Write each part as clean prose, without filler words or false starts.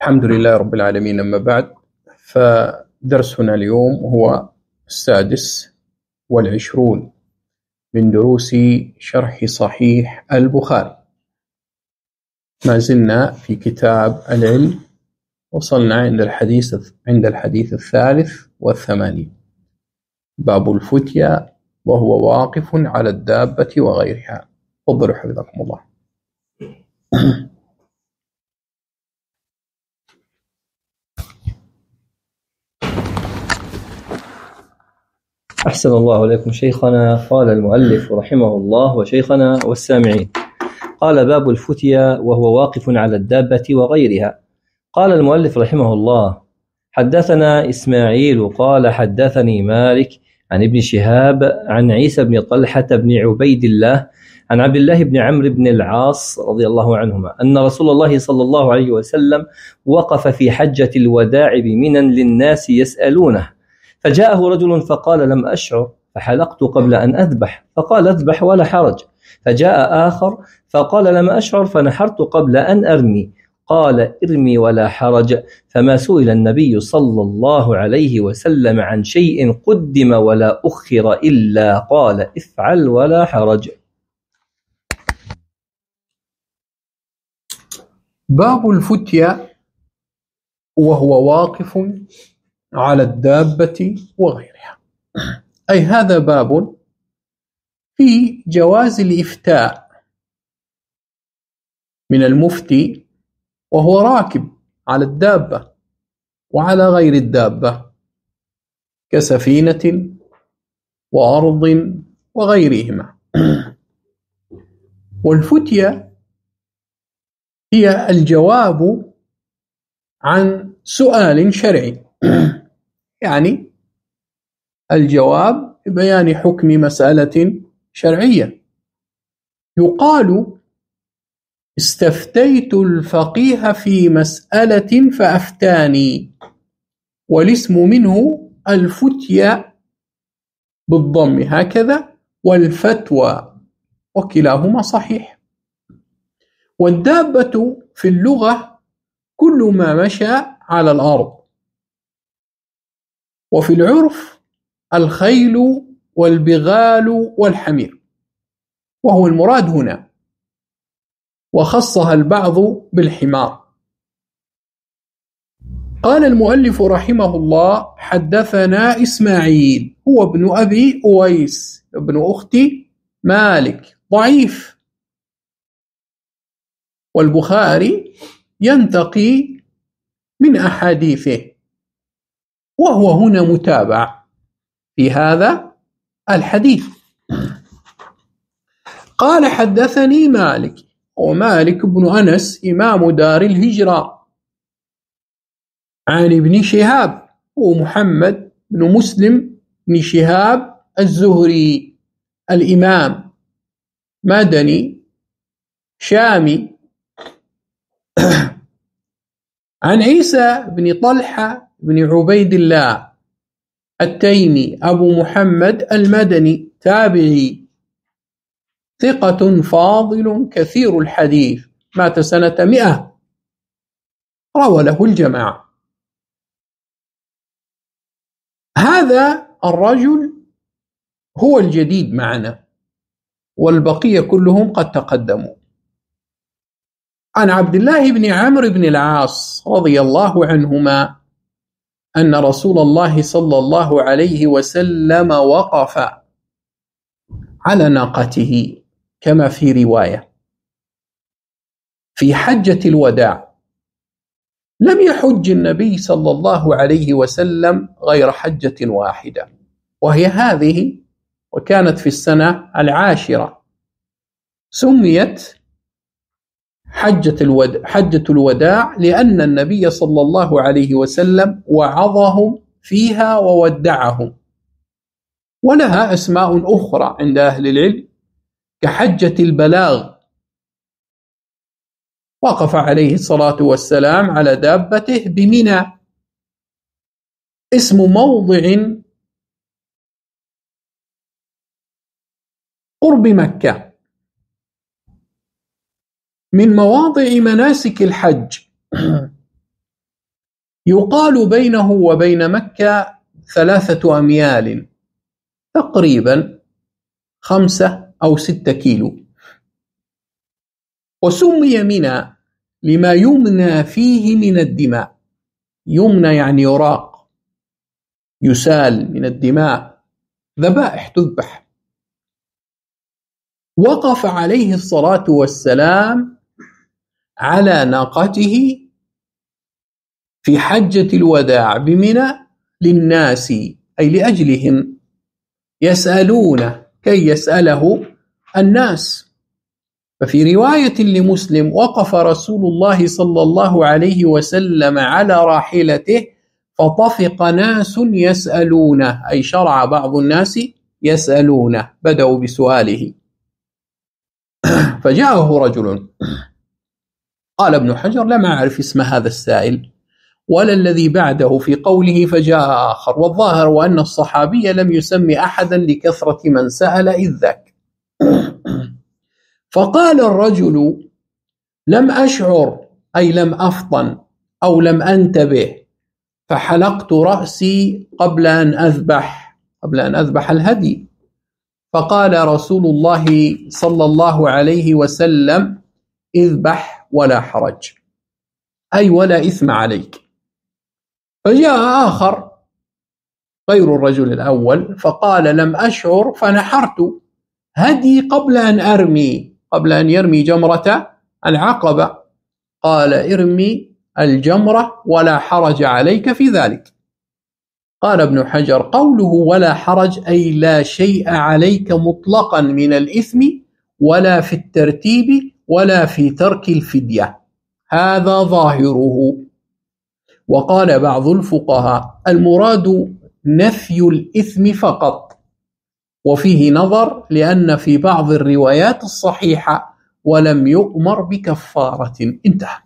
الحمد لله رب العالمين. أما بعد، فدرسنا اليوم هو 26 من دروس شرح صحيح البخاري. ما زلنا في كتاب العلم، وصلنا عند الحديث 83، باب الفتيا وهو واقف على الدابة وغيرها. تفضلوا حفظكم الله. أحسن الله إليكم شيخنا. قال المؤلف رحمه الله وشيخنا والسامعين: قال باب الفتيا وهو واقف على الدابة وغيرها. قال المؤلف رحمه الله: حدثنا إسماعيل قال حدثني مالك عن ابن شهاب عن عيسى بن طلحة بن عبيد الله عن عبد الله بن عمرو بن العاص رضي الله عنهما أن رسول الله صلى الله عليه وسلم وقف في حجة الوداع بمنى للناس يسألونه، فجاءه رجل فقال: لم أشعر فحلقت قبل أن أذبح، فقال: اذبح ولا حرج. فجاء آخر فقال: لم أشعر فنحرت قبل أن أرمي، قال: ارمي ولا حرج. فما سئل النبي صلى الله عليه وسلم عن شيء قدم ولا أخر إلا قال: افعل ولا حرج. باب الفتيا وهو واقف على الدابة وغيرها، أي هذا باب في جواز الإفتاء من المفتي وهو راكب على الدابة وعلى غير الدابة كسفينة وأرض وغيرهما. والفتيا هي الجواب عن سؤال شرعي، يعني الجواب ببيان حكم مسألة شرعية. يقال: استفتيت الفقيه في مسألة فأفتاني، والاسم منه الفتيا بالضم هكذا، والفتوى، وكلاهما صحيح. والدابة في اللغة كل ما مشى على الأرض، وفي العرف الخيل والبغال والحمير، وهو المراد هنا، وخصها البعض بالحمار. قال المؤلف رحمه الله: حدثنا إسماعيل هو ابن أبي أويس ابن أخت مالك، ضعيف، والبخاري ينتقي من أحاديثه، وهو هنا متابع في هذا الحديث. قال: حدثني مالك، ومالك بن أنس إمام دار الهجرة، عن ابن شهاب ومحمد بن مسلم بن شهاب الزهري الإمام، مدني شامي، عن عيسى بن طلحة بن عبيد الله التيمي أبو محمد المدني، تابعي، ثقة فاضل كثير الحديث، مات سنة 100، روى له الجماعة. هذا الرجل هو الجديد معنا، والبقية كلهم قد تقدموا. عن عبد الله بن عمرو بن العاص رضي الله عنهما أن رسول الله صلى الله عليه وسلم وقف على ناقته كما في رواية في حجة الوداع. لم يحج النبي صلى الله عليه وسلم غير حجة واحدة، وهي هذه، وكانت في السنة 10، سميت حجة الوداع لأن النبي صلى الله عليه وسلم وعظهم فيها وودعهم. ولها أسماء أخرى عند أهل العلم كحجة البلاغ. وقف عليه الصلاة والسلام على دابته بمنى، اسم موضع قرب مكة من مواضع مناسك الحج، يقال بينه وبين مكة 3 أميال، تقريبا 5 أو 6 كيلو. وسمي منى لما يمنى فيه من الدماء. يمنى يعني يراق، يسال من الدماء، ذبائح تذبح. وقف عليه الصلاة والسلام على ناقته في حجة الوداع بمنى للناس، أي لأجلهم، يسألون كي يسأله الناس. ففي رواية لمسلم: وقف رسول الله صلى الله عليه وسلم على راحلته فطفق ناس يسألونه، أي شرع بعض الناس يسألونه، بدأوا بسؤاله. فجاءه رجل، قال ابن حجر: لم أعرف اسم هذا السائل ولا الذي بعده في قوله فجاء آخر، والظاهر وأن الصحابي لم يسمي أحدا لكثرة من سأل إذ ذاك. فقال الرجل: لم أشعر، أي لم أفطن أو لم أنتبه، فحلقت رأسي قبل أن أذبح الهدي. فقال رسول الله صلى الله عليه وسلم: اذبح ولا حرج، أي ولا إثم عليك. فجاء آخر غير الرجل الأول فقال: لم أشعر فنحرت هدي قبل أن يرمي جمرة العقبة. قال: ارمي الجمرة ولا حرج عليك في ذلك. قال ابن حجر: قوله ولا حرج أي لا شيء عليك مطلقا من الإثم، ولا في الترتيب ولا في ترك الفدية، هذا ظاهره. وقال بعض الفقهاء: المراد نفي الإثم فقط، وفيه نظر، لأن في بعض الروايات الصحيحة ولم يؤمر بكفارة. انتهى.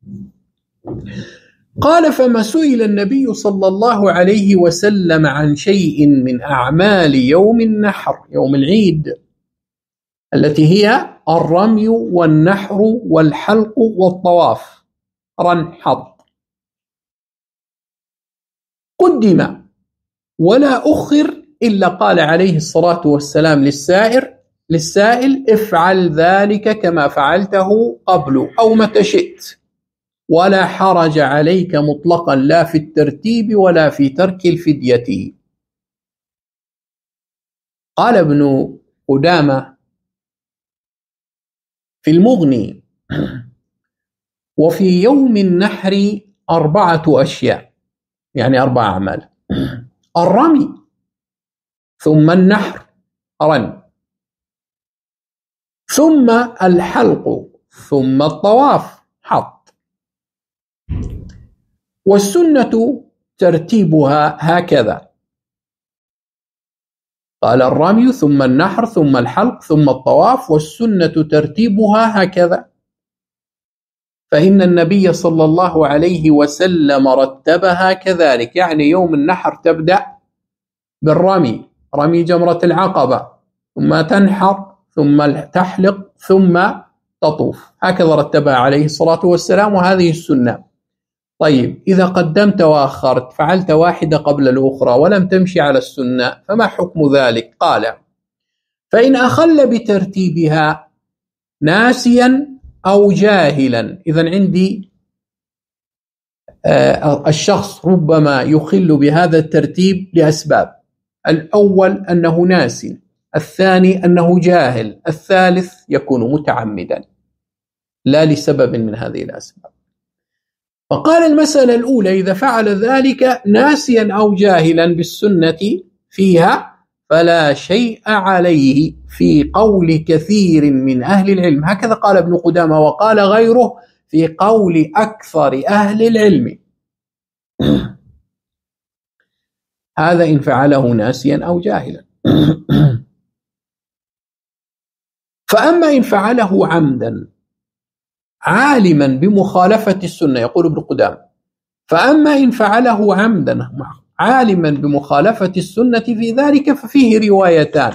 قال: فما سئل النبي صلى الله عليه وسلم عن شيء من أعمال يوم النحر، يوم العيد، التي هي الرمي والنحر والحلق والطواف، رنحط، قدم ولا أخر إلا قال عليه الصلاة والسلام للسائل: افعل ذلك كما فعلته قبل أو متى شئت، ولا حرج عليك مطلقا، لا في الترتيب ولا في ترك الفدية. قال ابن قدامة في المغني: وفي يوم النحر 4 أشياء، يعني 4 أعمال: الرمي، ثم النحر رن، ثم الحلق، ثم الطواف حط. والسنة ترتيبها هكذا. قال: الرمي ثم النحر ثم الحلق ثم الطواف، والسنة ترتيبها هكذا. فإن النبي صلى الله عليه وسلم رتبها كذلك، يعني يوم النحر تبدأ بالرمي، رمي جمرة العقبة، ثم تنحر، ثم تحلق، ثم تطوف، هكذا رتبها عليه الصلاة والسلام، وهذه السنة. طيب، إذا قدمت وأخرت، فعلت واحدة قبل الأخرى ولم تمشي على السنة، فما حكم ذلك؟ قال: فإن أخل بترتيبها ناسيا أو جاهلا. إذن عندي الشخص ربما يخل بهذا الترتيب لأسباب: الأول أنه ناسي، الثاني أنه جاهل، الثالث يكون متعمدا لا لسبب من هذه الأسباب. فقال: المسألة الأولى: إذا فعل ذلك ناسيا أو جاهلا بالسنة فيها فلا شيء عليه، في قول كثير من أهل العلم. هكذا قال ابن قدامة، وقال غيره في قول أكثر أهل العلم. هذا إن فعله ناسيا أو جاهلا. فأما إن فعله عمدا عالما بمخالفة السنة، يقول ابن قدامة: فأما إن فعله عمدا عالما بمخالفة السنة في ذلك ففيه روايتان.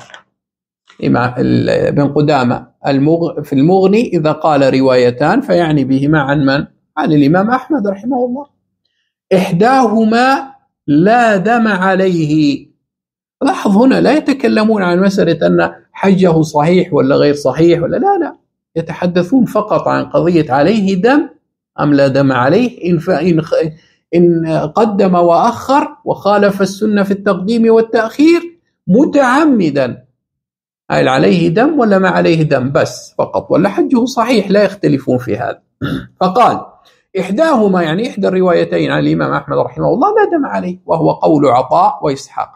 ابن قدامة في المغني إذا قال روايتان فيعني بهما عن من؟ عن الإمام أحمد رحمه الله. إحداهما لا دم عليه. لاحظ هنا لا يتكلمون عن مسألة أن حجه صحيح ولا غير صحيح ولا لا، يتحدثون فقط عن قضية عليه دم أم لا دم عليه، إن قدم وأخر وخالف السنة في التقديم والتأخير متعمدا، هل عليه دم ولا ما عليه دم بس فقط، ولا حجه صحيح، لا يختلفون في هذا. فقال إحداهما يعني إحدى الروايتين عن الإمام أحمد رحمه الله لا دم عليه، وهو قول عطاء وإسحاق.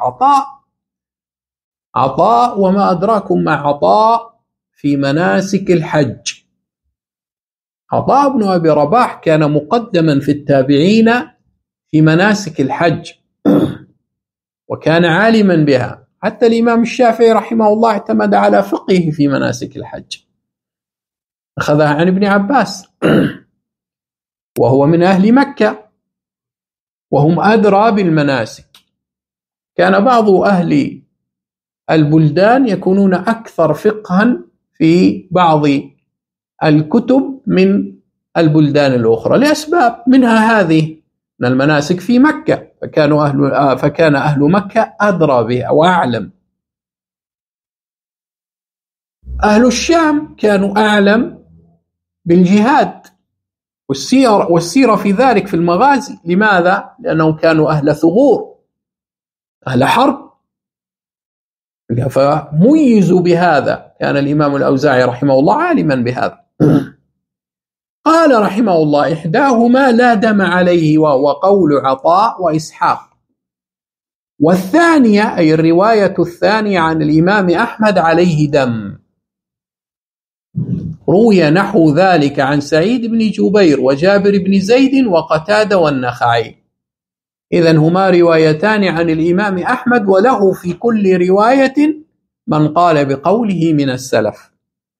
عطاء وما أدراكم مع عطاء في مناسك الحج. عطاء بن أبي رباح كان مقدما في التابعين في مناسك الحج، وكان عالما بها، حتى الإمام الشافعي رحمه الله اعتمد على فقهه في مناسك الحج، أخذها عن ابن عباس وهو من أهل مكة وهم أدرى بالمناسك. كان بعض أهل البلدان يكونون أكثر فقها في بعض الكتب من البلدان الأخرى لأسباب، منها هذه من المناسك في مكة، فكان أهل مكة أدرى بها وأعلم. أهل الشام كانوا أعلم بالجهاد والسيرة في ذلك في المغازي. لماذا؟ لأنهم كانوا أهل ثغور، أهل حرب، فميزوا بهذا. كان الإمام الأوزاعي رحمه الله عالما بهذا. قال رحمه الله إحداهما لا دم عليه، وهو قول عطاء وإسحاق. والثانية أي الرواية الثانية عن الإمام أحمد عليه دم. روي نحو ذلك عن سعيد بن جبير وجابر بن زيد وقتادة والنخعي. إذن هما روايتان عن الإمام أحمد، وله في كل رواية من قال بقوله من السلف.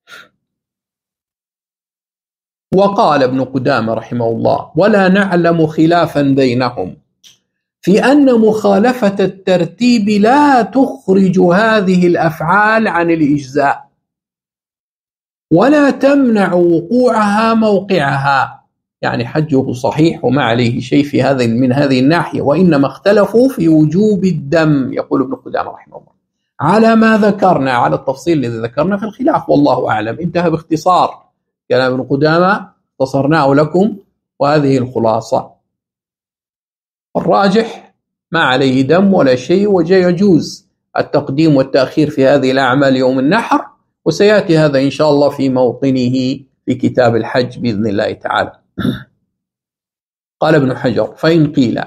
وقال ابن قدامة رحمه الله ولا نعلم خلافا بينهم في أن مخالفة الترتيب لا تخرج هذه الأفعال عن الإجزاء ولا تمنع وقوعها موقعها، يعني حجه صحيح وما عليه شيء في من هذه الناحية، وإنما اختلفوا في وجوب الدم. يقول ابن قدامة رحمه الله على ما ذكرنا، على التفصيل الذي ذكرنا في الخلاف، والله أعلم. انتهى باختصار كلام ابن قدامة، اختصرناه لكم، وهذه الخلاصة. الراجح ما عليه دم ولا شيء، ويجوز التقديم والتأخير في هذه الأعمال يوم النحر، وسيأتي هذا إن شاء الله في موطنه في كتاب الحج بإذن الله تعالى. قال ابن حجر فإن قيل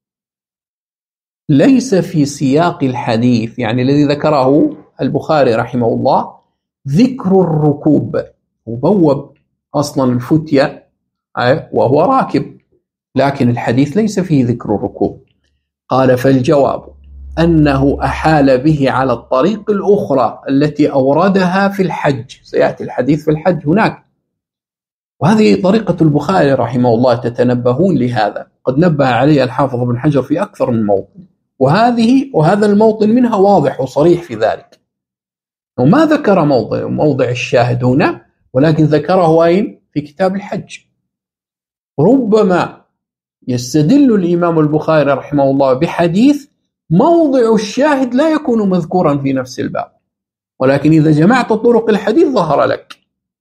ليس في سياق الحديث، يعني الذي ذكره البخاري رحمه الله، ذكر الركوب، وبوب أصلا الفتية وهو راكب، لكن الحديث ليس فيه ذكر الركوب. قال فالجواب أنه أحال به على الطريق الأخرى التي أوردها في الحج، سيأتي الحديث في الحج هناك، وهذه طريقة البخاري رحمه الله، تتنبهون لهذا، قد نبه عليه الحافظ ابن حجر في أكثر من موطن، وهذا الموطن منها واضح وصريح في ذلك، وما ذكر موضع الشاهد هنا، ولكن ذكره أين؟ في كتاب الحج. ربما يستدل الإمام البخاري رحمه الله بحديث موضع الشاهد لا يكون مذكورا في نفس الباب، ولكن إذا جمعت طرق الحديث ظهر لك.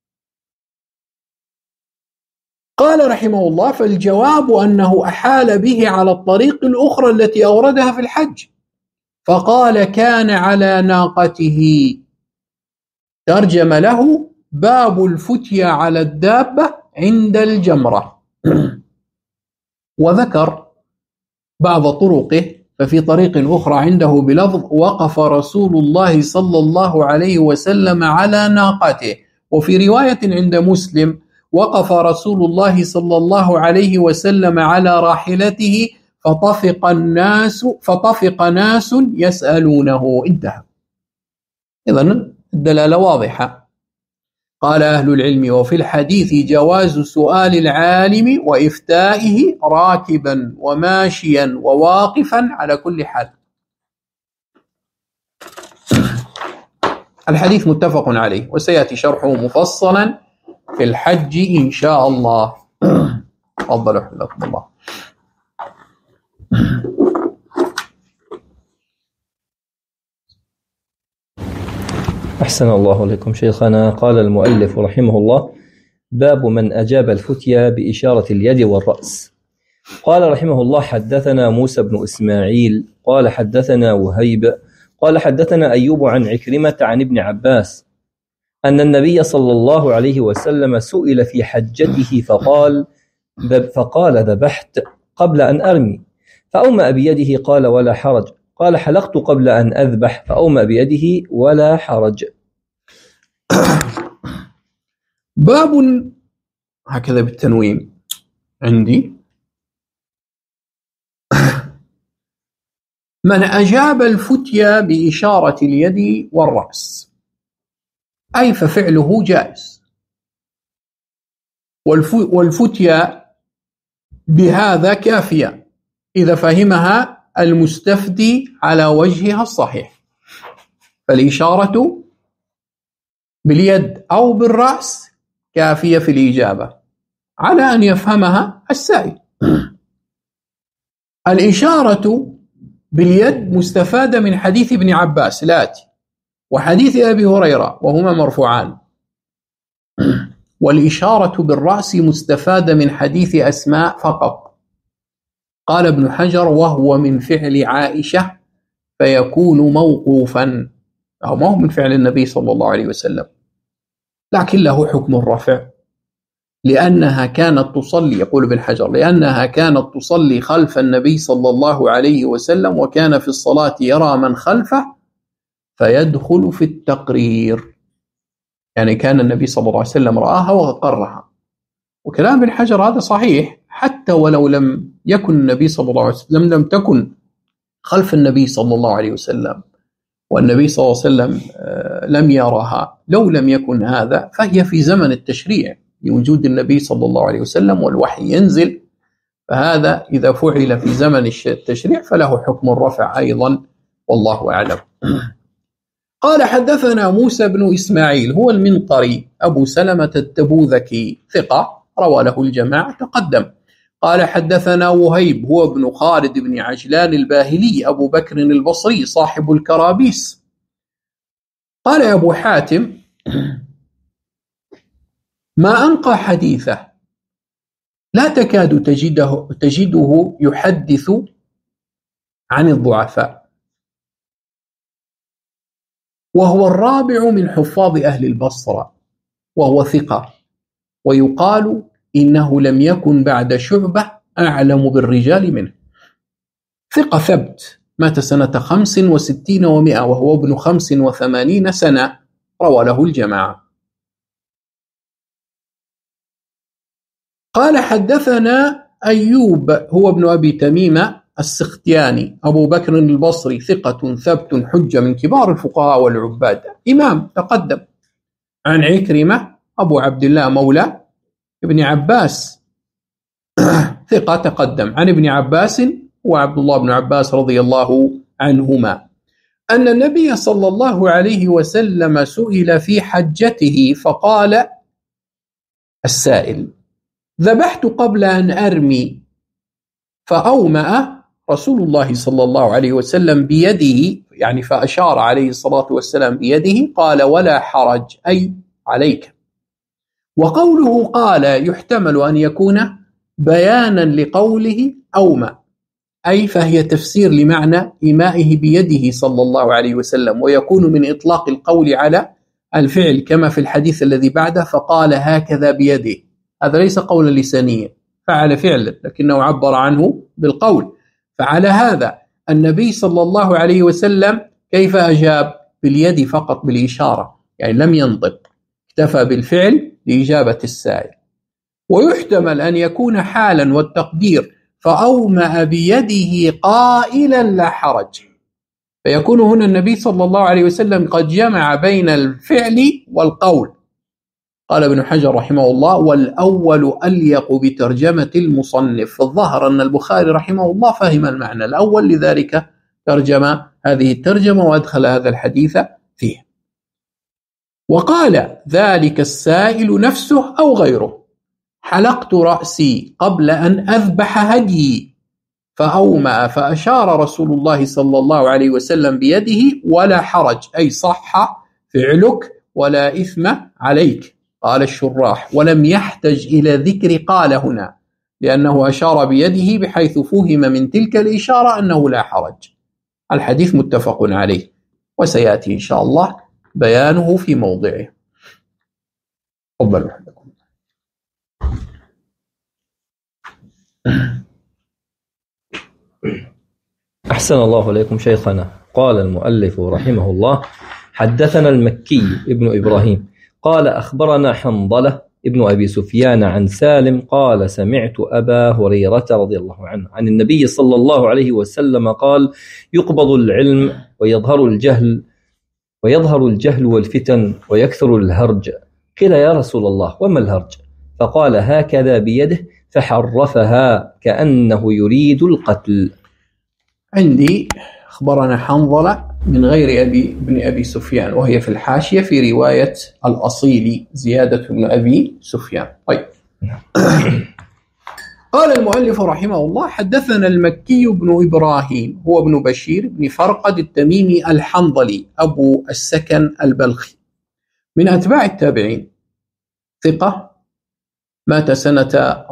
قال رحمه الله فالجواب أنه أحال به على الطريق الأخرى التي أوردها في الحج، فقال كان على ناقته. ترجم له باب الفتية على الدابة عند الجمرة. وذكر بعض طرقه، ففي طريق أخرى عنده بلفظ وقف رسول الله صلى الله عليه وسلم على ناقته، وفي رواية عند مسلم وقف رسول الله صلى الله عليه وسلم على راحلته فطفق ناس يسألونه. انتهى. إذن الدلالة واضحة. قال أهل العلم وفي الحديث جواز سؤال العالم وإفتائه راكبا وماشيا وواقفا على كل حال. الحديث متفق عليه، وسيأتي شرحه مفصلا في الحج إن شاء الله. تفضلوا حفظكم الله. أحسن الله لكم شيخنا. قال المؤلف رحمه الله: باب من أجاب الفتيا بإشارة اليد والرأس. قال رحمه الله: حدثنا موسى بن إسماعيل قال حدثنا وهيب قال حدثنا أيوب عن عكرمة عن ابن عباس أن النبي صلى الله عليه وسلم سئل في حجته فقال: ذبحت قبل أن أرمي، فأومأ بيده قال: ولا حرج. قال: حلقت قبل أن أذبح، فأومأ بيده ولا حرج. باب هكذا بالتنوين عندي: من أجاب الفتيا بإشارة اليد والرأس، أي ففعله جائز، والفتيا بهذا كافية إذا فهمها المستفتي على وجهها الصحيح، فالإشارة باليد أو بالرأس كافية في الإجابة على أن يفهمها السائل. الإشارة باليد مستفادة من حديث ابن عباس الآتي وحديث أبي هريرة وهما مرفوعان، والإشارة بالرأس مستفادة من حديث أسماء فقط. قال ابن حجر: وهو من فعل عائشة فيكون موقوفا، أو ما هو من فعل النبي صلى الله عليه وسلم، لكن له حكم الرفع لأنها كانت تصلي، يقول ابن حجر: لأنها كانت تصلي خلف النبي صلى الله عليه وسلم، وكان في الصلاة يرى من خلفه فيدخل في التقرير، يعني كان النبي صلى الله عليه وسلم رآها وقرها. وكلام ابن حجر هذا صحيح، حتى ولو لم يكن النبي صلى الله عليه وسلم، لم تكن خلف النبي صلى الله عليه وسلم والنبي صلى الله عليه وسلم لم يراها، لو لم يكن هذا فهي في زمن التشريع لوجود النبي صلى الله عليه وسلم والوحي ينزل، فهذا إذا فعل في زمن التشريع فله حكم الرفع أيضا، والله أعلم. قال: حدثنا موسى بن إسماعيل هو المنقري أبو سلمة التبوذكي ثقة، روى له الجماعة تقدم. قال: حدثنا وهيب هو ابن خالد بن عجلان الباهلي أبو بكر البصري صاحب الكرابيس. قال أبو حاتم: ما أنقى حديثه، لا تكاد تجده يحدث عن الضعفاء، وهو الرابع من حفاظ أهل البصرة، وهو ثقة، ويقال إنه لم يكن بعد شعبة أعلم بالرجال منه. ثقة ثبت، مات سنة 65 و100 وهو ابن 85 سنة، روى له الجماعة. قال: حدثنا أيوب هو ابن أبي تميمة السختياني أبو بكر البصري ثقة ثبت حجة من كبار الفقهاء والعباد، إمام تقدم. عن عكرمة أبو عبد الله مولى ابن عباس ثقة تقدم. عن ابن عباس وعبد الله بن عباس رضي الله عنهما أن النبي صلى الله عليه وسلم سئل في حجته فقال السائل: ذبحت قبل أن أرمي، فأومأ رسول الله صلى الله عليه وسلم بيده، يعني فأشار عليه الصلاة والسلام بيده، قال: ولا حرج، أي عليك. وقوله قال يحتمل أن يكون بيانا لقوله أومأ، أي فهي تفسير لمعنى إيمائه بيده صلى الله عليه وسلم، ويكون من إطلاق القول على الفعل كما في الحديث الذي بعده: فقال هكذا بيده. هذا ليس قولا لسانيا، فعل فعلا لكنه عبر عنه بالقول. فعلى هذا النبي صلى الله عليه وسلم كيف أجاب؟ باليد فقط، بالإشارة، يعني لم ينطق، اكتفى بالفعل لإجابة السائل. ويحتمل أن يكون حالا، والتقدير فأومأ بيده قائلا لا حرج، فيكون هنا النبي صلى الله عليه وسلم قد جمع بين الفعل والقول. قال ابن حجر رحمه الله: والأول أليق بترجمة المصنف. الظاهر أن البخاري رحمه الله فهم المعنى الأول، لذلك ترجم هذه الترجمة وأدخل هذا الحديث فيه. وقال ذلك السائل نفسه أو غيره: حلقت رأسي قبل أن أذبح هديي، فأومأ فأشار رسول الله صلى الله عليه وسلم بيده ولا حرج، أي صح فعلك ولا إثم عليك. قال الشراح: ولم يحتج إلى ذكر قال هنا، لأنه أشار بيده بحيث فهم من تلك الإشارة أنه لا حرج. الحديث متفق عليه، وسيأتي إن شاء الله بيانه في موضعه. تفضلوا. أحسن الله إليكم شيخنا. قال المؤلف رحمه الله: حدثنا المكي ابن إبراهيم قال أخبرنا حنظلة ابن أبي سفيان عن سالم قال: سمعت أبا هريرة رضي الله عنه عن النبي صلى الله عليه وسلم قال: يقبض العلم ويظهر الجهل والفتن ويكثر الهرج. قيل: يا رسول الله وما الهرج؟ فقال: هكذا بيده فحرفها كأنه يريد القتل. عندي أخبرنا حنظلة من غير ابن أبي سفيان، وهي في الحاشية في رواية الأصيل زيادة بن أبي سفيان. طيب. قال المؤلف رحمه الله: حدثنا المكي بن إبراهيم هو ابن بشير بن فرقد التميمي الحنظلي أبو السكن البلخي، من أتباع التابعين، ثقة، مات سنة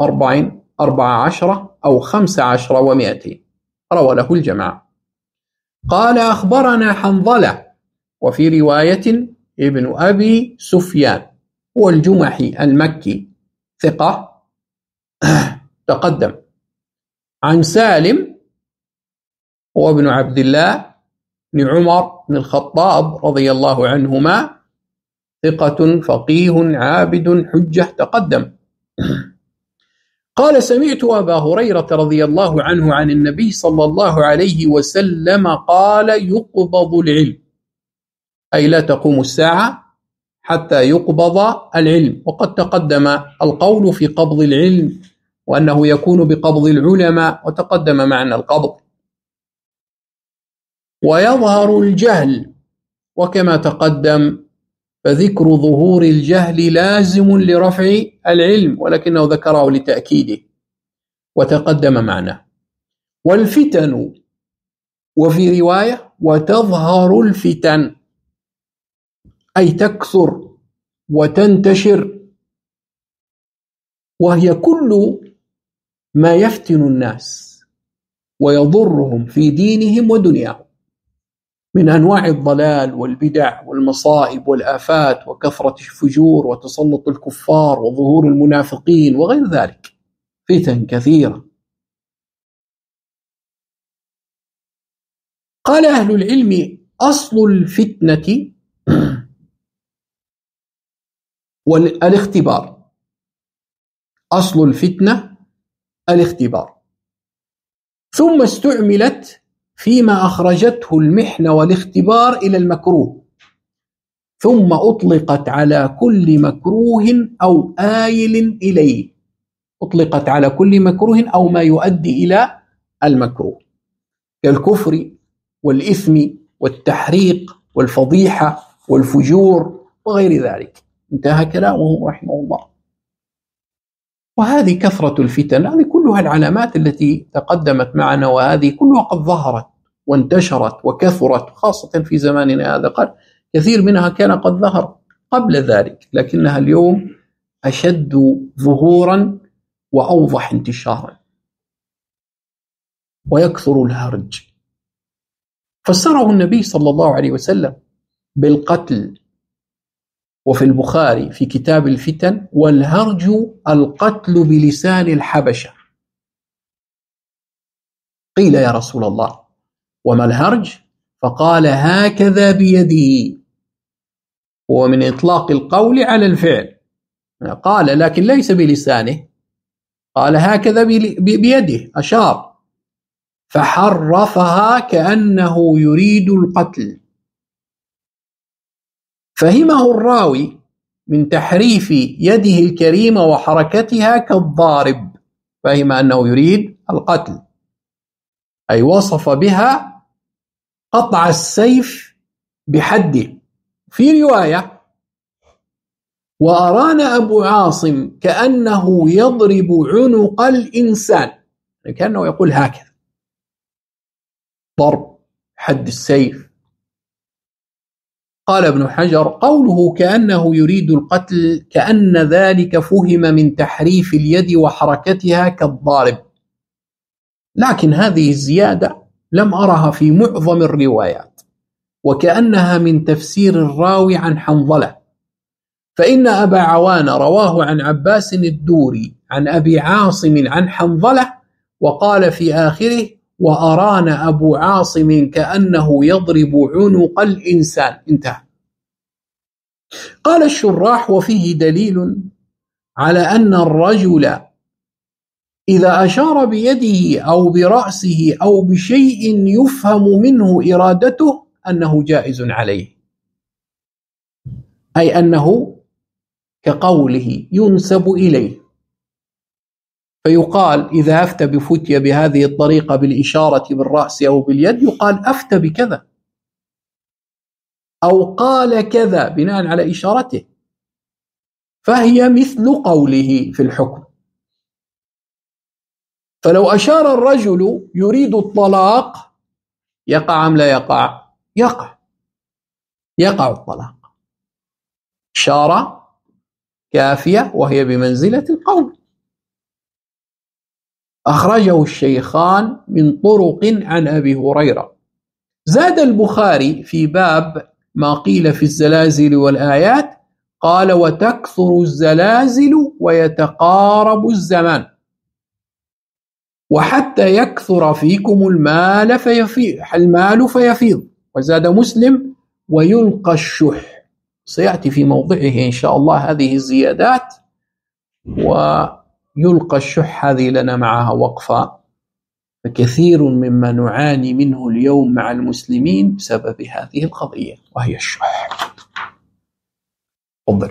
14 أو 15 و200، روى له الجماعة. قال: أخبرنا حنظلة، وفي رواية ابن أبي سفيان هو الجمحي المكي، ثقة، تقدم. عن سالم هو ابن عبد الله بن عمر بن الخطاب رضي الله عنهما، ثقة فقيه عابد حجة، تقدم. قال: سمعت أبا هريرة رضي الله عنه عن النبي صلى الله عليه وسلم قال: يقبض العلم، أي لا تقوم الساعة حتى يقبض العلم. وقد تقدم القول في قبض العلم وأنه يكون بقبض العلماء، وتقدم معنى القبض. ويظهر الجهل، وكما تقدم فذكر ظهور الجهل لازم لرفع العلم، ولكنه ذكره لتأكيده، وتقدم معناه. والفتن، وفي رواية وتظهر الفتن، أي تكثر وتنتشر، وهي كل ما يفتن الناس ويضرهم في دينهم ودنياهم من أنواع الضلال والبدع والمصائب والآفات وكثرة الفجور وتسلط الكفار وظهور المنافقين وغير ذلك، فتن كثيرة. قال أهل العلم: أصل الفتنة والاختبار. أصل الفتنة الاختبار، ثم استعملت فيما أخرجته المحنة والاختبار إلى المكروه، ثم أطلقت على كل مكروه أو آيل إليه. أطلقت على كل مكروه أو ما يؤدي إلى المكروه، كالكفر والإثم والتحريق والفضيحة والفجور وغير ذلك. انتهى كلامه رحمه الله. وهذه كثرة الفتن، هذه كلها العلامات التي تقدمت معنا، وهذه كلها قد ظهرت وانتشرت وكثرت، خاصة في زماننا هذا. قد كثير منها كان قد ظهر قبل ذلك، لكنها اليوم أشد ظهورا وأوضح انتشارا، ويكثر الهرج. فسره النبي صلى الله عليه وسلم بالقتل، وفي البخاري في كتاب الفتن: والهرج القتل بلسان الحبشة. قيل: يا رسول الله وما الهرج؟ فقال: هكذا بيده، هو من إطلاق القول على الفعل. قال: لكن ليس بلسانه. قال: هكذا بيده، أشار، فحرفها كأنه يريد القتل. فهمه الراوي من تحريف يده الكريمة وحركتها كالضارب، فهم أنه يريد القتل، أي وصف بها قطع السيف بحده. في رواية: وأران أبو عاصم كأنه يضرب عنق الإنسان، كأنه يقول هكذا، ضرب حد السيف. قال ابن حجر: قوله كأنه يريد القتل كأن ذلك فهم من تحريف اليد وحركتها كالضارب، لكن هذه الزيادة لم أرها في معظم الروايات، وكأنها من تفسير الراوي عن حنظلة، فإن أبا عوان رواه عن عباس الدوري عن أبي عاصم عن حنظلة، وقال في آخره: وأرانا أبو عاصم كأنه يضرب عنق الإنسان. انتهى. قال الشراح: وفيه دليل على أن الرجل إذا أشار بيده أو برأسه أو بشيء يفهم منه إرادته أنه جائز عليه، أي أنه كقوله ينسب إليه، فيقال إذا أفتى بفتية بهذه الطريقة بالإشارة بالرأس أو باليد يقال أفتى بكذا، أو قال كذا بناء على إشارته، فهي مثل قوله في الحكم. فلو أشار الرجل يريد الطلاق يقع أم لا يقع؟ يقع الطلاق، إشارة كافية وهي بمنزلة القول. أخرجه الشيخان من طرق عن أبي هريرة. زاد البخاري في باب ما قيل في الزلازل والآيات، قال: وتكثر الزلازل ويتقارب الزمان، وحتى يكثر فيكم المال فيفيض. وزاد مسلم: ويلقى الشح. سيأتي في موضعه إن شاء الله هذه الزيادات. ويلقى الشح هذه لنا معها وقفة، فكثير مما نعاني منه اليوم مع المسلمين بسبب هذه القضية وهي الشح. تفضل.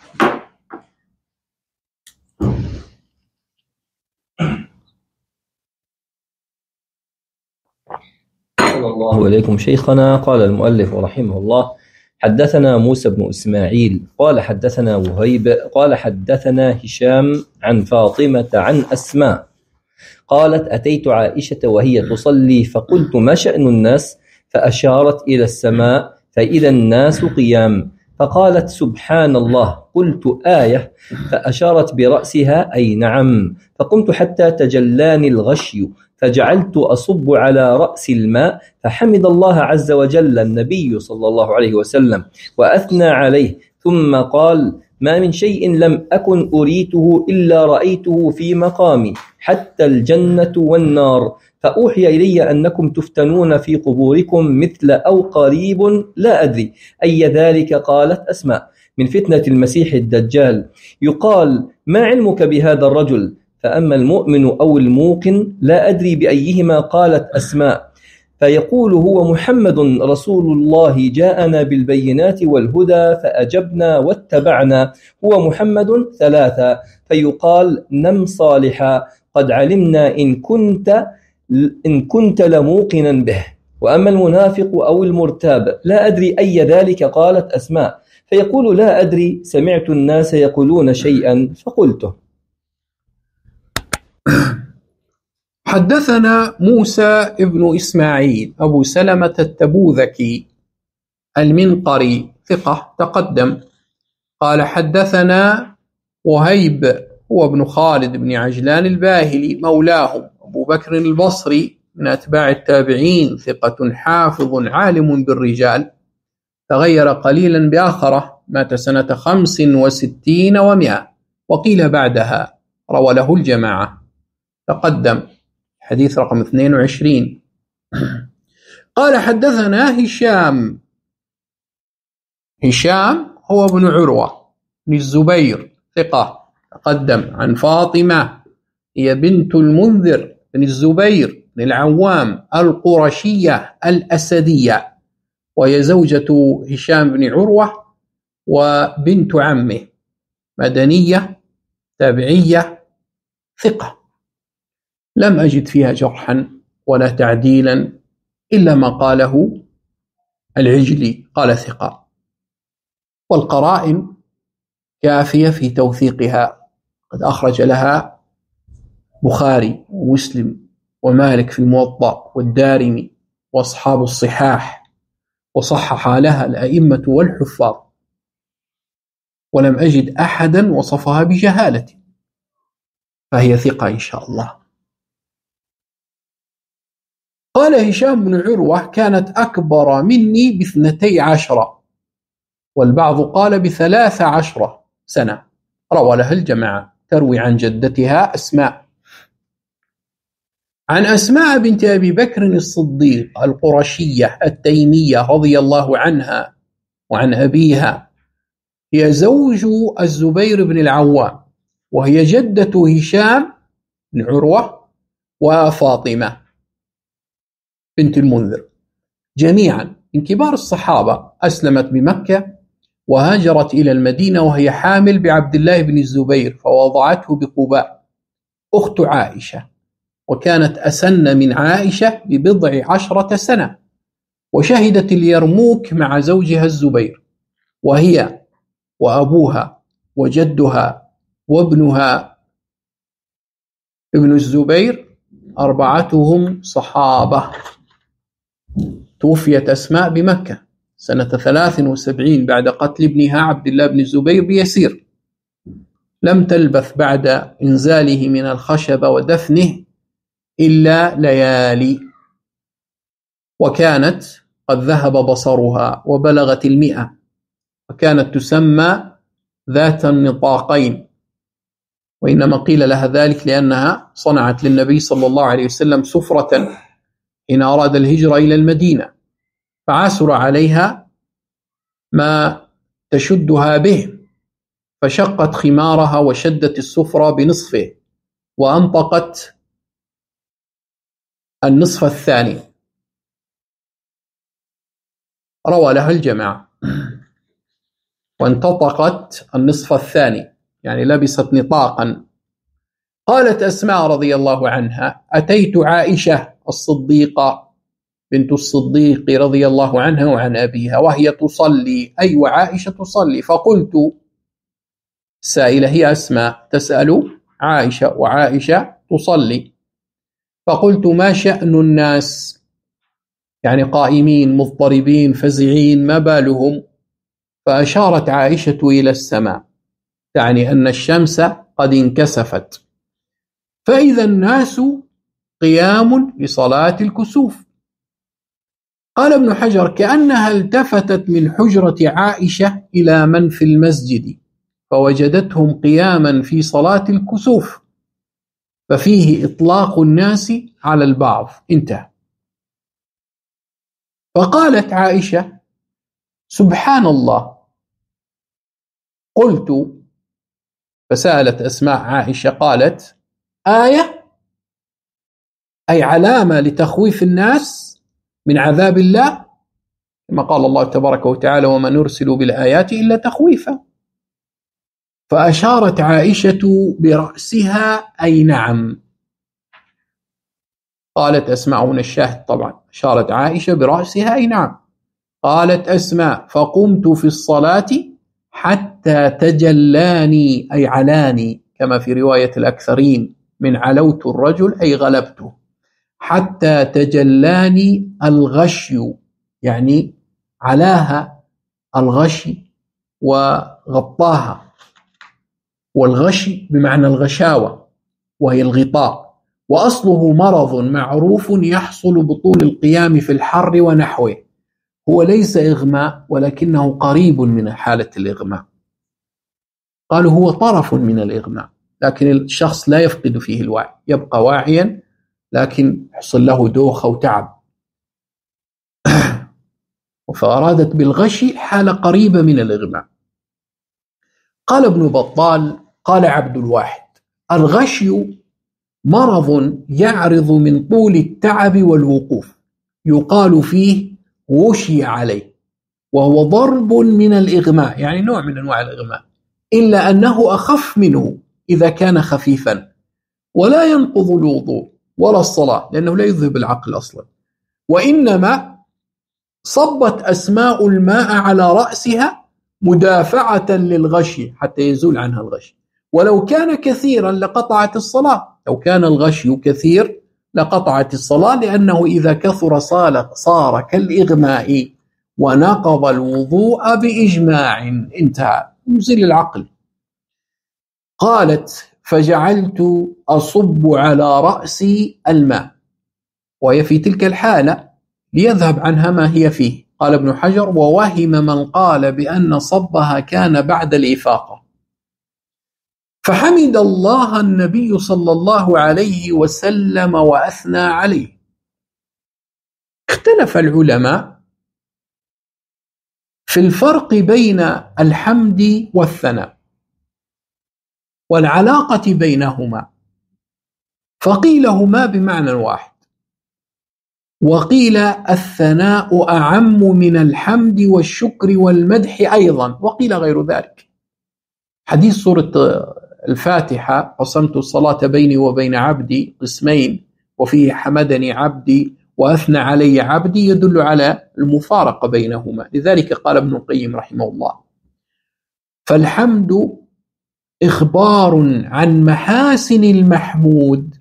صلى الله عليكم شيخنا. قال المؤلف رحمه الله: حدثنا موسى بن إسماعيل قال حدثنا وهيب قال حدثنا هشام عن فاطمة عن أسماء قالت: أتيت عائشة وهي تصلي فقلت: ما شأن الناس؟ فأشارت إلى السماء فإذا الناس قيام، فقالت: سبحان الله. قلت: آية؟ فأشارت برأسها أي نعم. فقمت حتى تجلاني الغشي فجعلت أصب على رأس الماء، فحمد الله عز وجل النبي صلى الله عليه وسلم وأثنى عليه، ثم قال: ما من شيء لم أكن أريته إلا رأيته في مقامي، حتى الجنة والنار، فأوحي إلي أنكم تفتنون في قبوركم مثل أو قريب، لا أدري أي ذلك. قالت أسماء: من فتنة المسيح الدجال. يقال: ما علمك بهذا الرجل؟ فأما المؤمن أو الموقن لا أدري بأيهما. قالت أسماء: فيقول: هو محمد رسول الله جاءنا بالبينات والهدى فأجبنا واتبعنا، هو محمد 3. فيقال: نم صالحا، قد علمنا إن كنت لموقنا به. وأما المنافق أو المرتاب لا أدري أي ذلك. قالت أسماء: فيقول: لا أدري، سمعت الناس يقولون شيئا فقلته. حدثنا موسى ابن إسماعيل أبو سلمة التبوذكي المنقري ثقة تقدم. قال: حدثنا وهيب هو ابن خالد بن عجلان الباهلي مولاهم، أبو بكر البصري من أتباع التابعين، ثقة حافظ عالم بالرجال، تغير قليلا بآخرة، مات سنة 65 و100، وقيل بعدها، روى له الجماعة، تقدم حديث رقم 22. قال: حدثنا هشام هو ابن عروة بن الزبير ثقة تقدم، عن فاطمة هي بنت المنذر بن الزبير بن العوام القرشية الأسدية، وهي زوجة هشام بن عروة وبنت عمه، مدنية تابعية ثقة، لم أجد فيها جرحا ولا تعديلا إلا ما قاله العجلي، قال ثقة، والقرائن كافية في توثيقها، قد أخرج لها بخاري ومسلم ومالك في الموطأ والدارمي وأصحاب الصحاح وصحح لها الأئمة والحفاظ، ولم أجد أحدا وصفها بجهالة، فهي ثقة إن شاء الله. قال هشام بن عروة: كانت أكبر مني ب12، والبعض قال ب13 سنة. روى لها الجماعة. تروي عن جدتها أسماء. عن أسماء بنت أبي بكر الصديق القرشية التيمية رضي الله عنها وعن أبيها، هي زوج الزبير بن العوام، وهي جدة هشام بن عروة وفاطمة بنت المنذر، جميعا من كبار الصحابة. أسلمت بمكة وهاجرت إلى المدينة وهي حامل بعبد الله بن الزبير، فوضعته بقباء، أخت عائشة، وكانت أسن من عائشة ب10 سنة، وشهدت اليرموك مع زوجها الزبير، وهي وأبوها وجدها وابنها ابن الزبير 4 صحابة. توفيت أسماء بمكة سنة 73 بعد قتل ابنها عبد الله بن الزبير بيسير. لم تلبث بعد إنزاله من الخشب ودفنه إلا ليالي، وكانت قد ذهب بصرها وبلغت 100، وكانت تسمى ذات النطاقين، وإنما قيل لها ذلك لأنها صنعت للنبي صلى الله عليه وسلم سفرة حين أراد الهجرة إلى المدينة، فعسر عليها ما تشدها به، فشقت خمارها وشدت السفرة بنصفه وأنطقت النصف الثاني. روى لها الجماعة. وانتطقت النصف الثاني يعني لبست نطاقا. قالت أسماء رضي الله عنها: أتيت عائشة الصديقة بنت الصديق رضي الله عنها وعن أبيها وهي تصلي، أي وعائشة تصلي، فقلت، السائلة هي أسماء تسأل عائشة وعائشة تصلي، فقلت: ما شأن الناس؟ يعني قائمين مضطربين فزعين، ما بالهم؟ فأشارت عائشة إلى السماء، تعني أن الشمس قد انكسفت، فإذا الناس قيام لصلاة الكسوف. قال ابن حجر: كأنها التفتت من حجرة عائشة إلى من في المسجد فوجدتهم قياما في صلاة الكسوف، ففيه إطلاق الناس على البعض. انتهى. فقالت عائشة: سبحان الله. قلت، فسألت أسماء عائشة قالت: آية أي علامة لتخويف الناس من عذاب الله، كما قال الله تبارك وتعالى: وما نرسل بالآيات إلا تخويفا. فأشارت عائشة برأسها أي نعم. قالت أسماء، هنا الشاهد طبعا، أشارت عائشة برأسها أي نعم. قالت أسماء: فقمت في الصلاة حتى تجلاني أي علاني، كما في رواية الأكثرين من علوت الرجل أي غلبته، حتى تجلاني الغشي، يعني علاها الغشي وغطاها، والغشي بمعنى الغشاوة وهي الغطاء، وأصله مرض معروف يحصل بطول القيام في الحر ونحوه، هو ليس إغماء ولكنه قريب من حالة الإغماء. قالوا هو طرف من الإغماء، لكن الشخص لا يفقد فيه الوعي، يبقى واعيا لكن يحصل له دوخة وتعب. فأرادت بالغشي حالة قريبة من الإغماء. قال ابن بطال: قال عبد الواحد: الغشي مرض يعرض من طول التعب والوقوف، يقال فيه غشي عليه، وهو ضرب من الإغماء، يعني نوع من أنواع الإغماء، إلا أنه أخف منه إذا كان خفيفا، ولا ينقض الوضوء ولا الصلاة لأنه لا يذهب العقل أصلا، وإنما صبت أسماء الماء على رأسها مدافعة للغشي حتى يزول عنها الغشي، ولو كان كثيرا لقطعت الصلاة، لو كان الغشي كثير لقطعت الصلاة، لأنه إذا كثر صار كالإغماء، ونقض الوضوء بإجماع. انتهى، يزيل العقل. قالت: فجعلت أصب على رأسي الماء، وهي في تلك الحالة ليذهب عنها ما هي فيه. قال ابن حجر: ووهم من قال بأن صبها كان بعد الإفاقة. فحمد الله النبي صلى الله عليه وسلم وأثنى عليه. اختلف العلماء في الفرق بين الحمد والثناء والعلاقة بينهما، فقيل هما بمعنى واحد، وقيل الثناء أعم من الحمد والشكر والمدح أيضا، وقيل غير ذلك. حديث سورة الفاتحة: قسمت الصلاة بيني وبين عبدي قسمين وفيه حمدني عبدي وأثنى علي عبدي، يدل على المفارقة بينهما. لذلك قال ابن القيم رحمه الله: فالحمد إخبار عن محاسن المحمود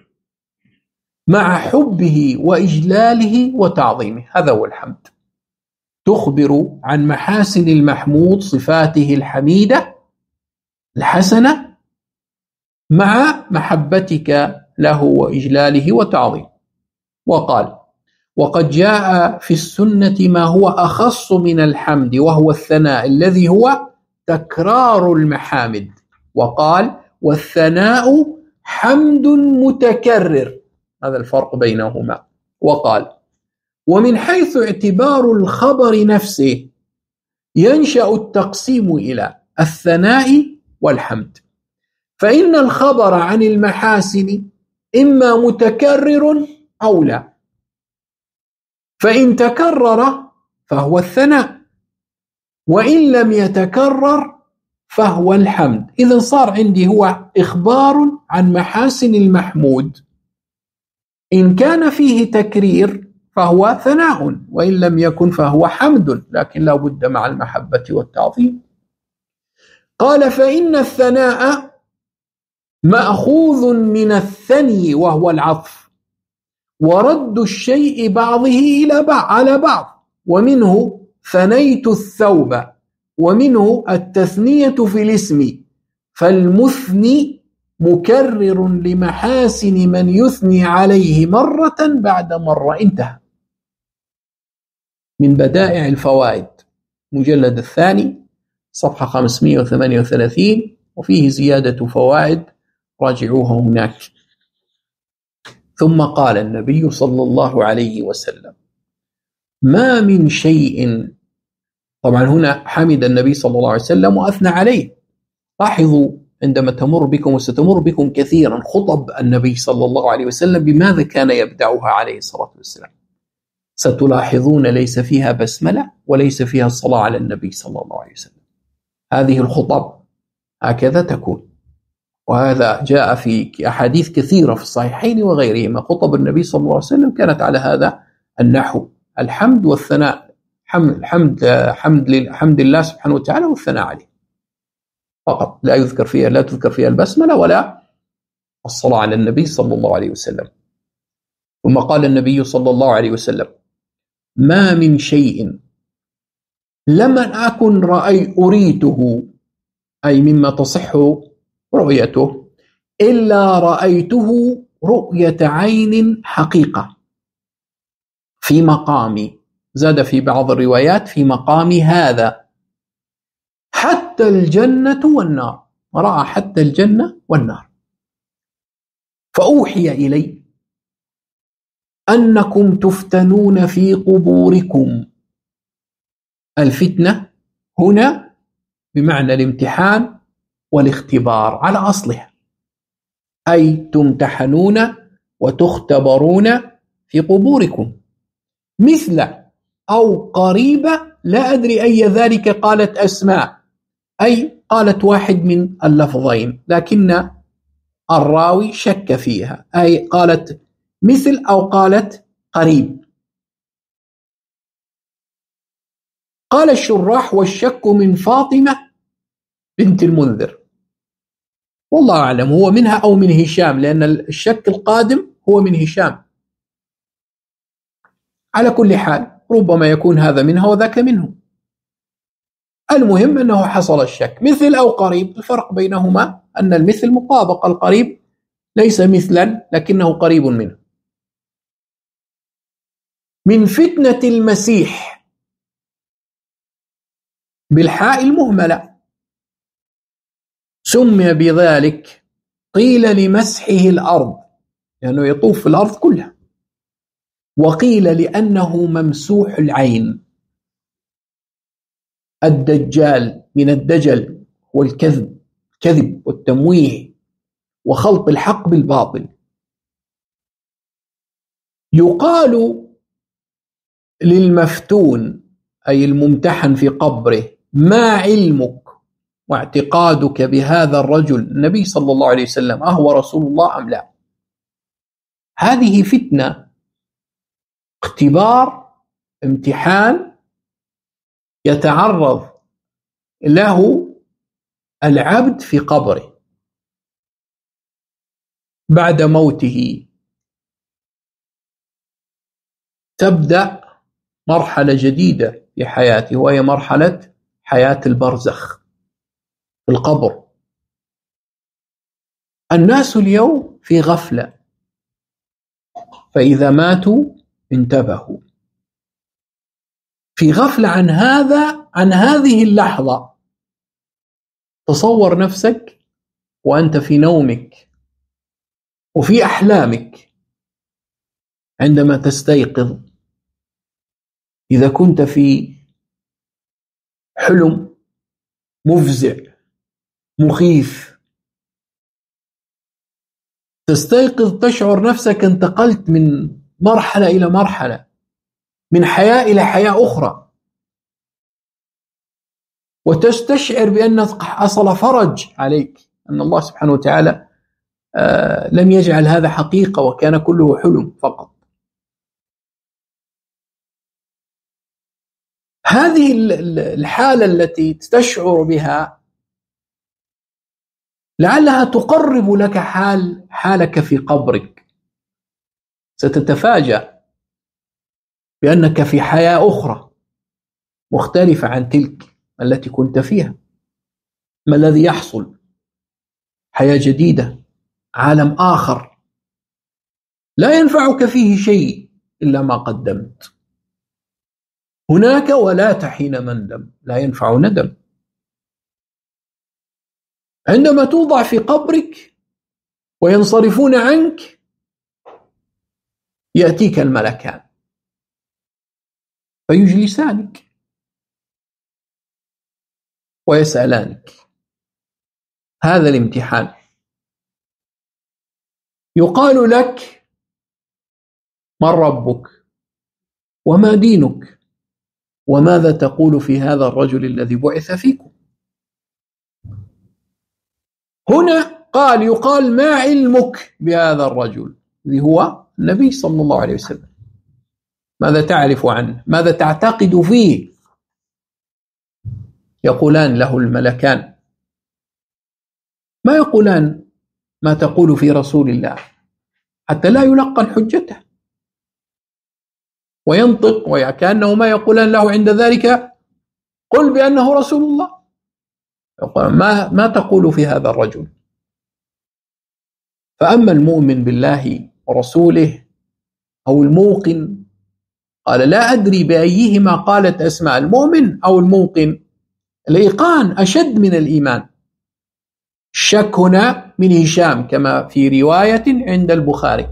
مع حبه وإجلاله وتعظيمه. هذا هو الحمد، تخبر عن محاسن المحمود، صفاته الحميدة الحسنة، مع محبتك له وإجلاله وتعظيمه. وقال: وقد جاء في السنة ما هو أخص من الحمد، وهو الثناء الذي هو تكرار المحامد. وقال: والثناء حمد متكرر، هذا الفرق بينهما. وقال: ومن حيث اعتبار الخبر نفسه ينشأ التقسيم إلى الثناء والحمد، فإن الخبر عن المحاسن إما متكرر أو لا، فإن تكرر فهو الثناء، وإن لم يتكرر فهو الحمد. إذن صار عندي هو إخبار عن محاسن المحمود، إن كان فيه تكرير فهو ثناء، وإن لم يكن فهو حمد، لكن لا بد مع المحبة والتعظيم. قال: فإن الثناء مأخوذ من الثني وهو العطف، ورد الشيء بعضه على بعض، ومنه ثنيت الثوب، ومنه التثنية في الاسم، فالمثني مكرر لمحاسن من يثني عليه مرة بعد مرة. انتهى. من بدائع الفوائد، مجلد الثاني، صفحة 538، وفيه زيادة فوائد، راجعوها هناك. ثم قال النبي صلى الله عليه وسلم: ما من شيء، طبعا هنا حمد النبي صلى الله عليه وسلم وأثنى عليه. لاحظوا عندما تمر بكم وستمر بكم كثيرا خطب النبي صلى الله عليه وسلم بماذا كان يبدأها عليه الصلاة والسلام، ستلاحظون ليس فيها بسملة وليس فيها الصلاة على النبي صلى الله عليه وسلم. هذه الخطب هكذا تكون، وهذا جاء في أحاديث كثيرة في الصحيحين وغيرهما. خطب النبي صلى الله عليه وسلم كانت على هذا النحو: الحمد والثناء، حمد الله سبحانه وتعالى والثناء عليه فقط، لا تذكر فيها البسملة ولا الصلاة على النبي صلى الله عليه وسلم. ثم قال النبي صلى الله عليه وسلم: ما من شيء لم أكن أريته، أي مما تصح رؤيته، إلا رأيته رؤية عين حقيقة في مقامي، زاد في بعض الروايات في مقام هذا، حتى الجنة والنار، رأى حتى الجنة والنار. فأوحي إلي أنكم تفتنون في قبوركم. الفتنة هنا بمعنى الامتحان والاختبار على أصلها، أي تمتحنون وتختبرون في قبوركم، مثل أو قريبة، لا أدري أي ذلك قالت أسماء، أي قالت واحد من اللفظين، لكن الراوي شك فيها، أي قالت مثل أو قالت قريب. قال الشراح: والشك من فاطمة بنت المنذر، والله أعلم هو منها أو من هشام، لأن الشك القادم هو من هشام. على كل حال، ربما يكون هذا منها وذاك منه. المهم أنه حصل الشك، مثل أو قريب. الفرق بينهما أن المثل مطابق، القريب ليس مثلا لكنه قريب منه. من فتنة المسيح بالحاء المهملة، سمي بذلك، قيل لمسحه الأرض لأنه يطوف في الأرض كلها، وقيل لأنه ممسوح العين. الدجال من الدجل والكذب، الكذب والتمويه وخلط الحق بالباطل. يقال للمفتون أي الممتحن في قبره: ما علمك واعتقادك بهذا الرجل النبي صلى الله عليه وسلم، أهو رسول الله أم لا؟ هذه فتنة، اختبار، امتحان يتعرض له العبد في قبره بعد موته. تبدأ مرحلة جديدة في حياته، وهي مرحلة حياة البرزخ في القبر. الناس اليوم في غفلة، فإذا ماتوا انتبهوا، في غفلة عن هذه اللحظة. تصور نفسك وأنت في نومك وفي أحلامك عندما تستيقظ، إذا كنت في حلم مفزع مخيف، تستيقظ تشعر نفسك انتقلت من مرحلة إلى مرحلة، من حياة إلى حياة أخرى، وتستشعر بأن حصل فرج عليك، أن الله سبحانه وتعالى لم يجعل هذا حقيقة وكان كله حلم فقط. هذه الحالة التي تشعر بها لعلها تقرب لك حالك في قبرك. ستتفاجأ بأنك في حياة أخرى مختلفة عن تلك التي كنت فيها. ما الذي يحصل؟ حياة جديدة، عالم آخر لا ينفعك فيه شيء إلا ما قدمت. هناك ولا تحين مندم، لا ينفع ندم. عندما توضع في قبرك وينصرفون عنك، يأتيك الملكان فيجلسانك ويسألانك. هذا الامتحان. يقال لك: من ربك وما دينك وماذا تقول في هذا الرجل الذي بعث فيكم؟ هنا يقال: ما علمك بهذا الرجل الذي هو النبي صلى الله عليه وسلم، ماذا تعرف عنه؟ ماذا تعتقد فيه؟ يقولان له الملكان، ما يقولان ما تقول في رسول الله حتى لا يلقن حجته وينطق، وكأنه ما يقولان له عند ذلك: قل بأنه رسول الله. يقول: ما تقول في هذا الرجل؟ فأما المؤمن بالله ورسوله أو الموقن، قال: لا أدري بأيهما قالت أسماء، المؤمن أو الموقن. الإيقان أشد من الإيمان. الشك هنا من هشام كما في رواية عند البخاري.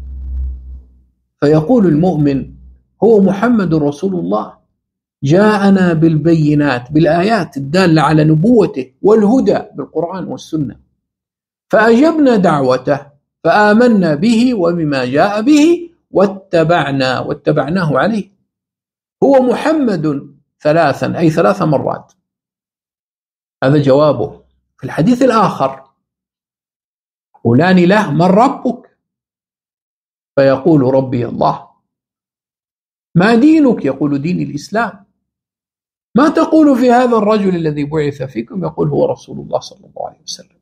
فيقول المؤمن: هو محمد رسول الله، جاءنا بالبينات، بالآيات الدالة على نبوته، والهدى بالقرآن والسنة، فأجبنا دعوته فآمنا به وبما جاء به واتبعناه عليه. هو محمد ثلاثا، أي 3 مرات. هذا جوابه. في الحديث الآخر قولان له: من ربك؟ فيقول: ربي الله. ما دينك؟ يقول: دين الإسلام. ما تقول في هذا الرجل الذي بعث فيكم؟ يقول: هو رسول الله صلى الله عليه وسلم.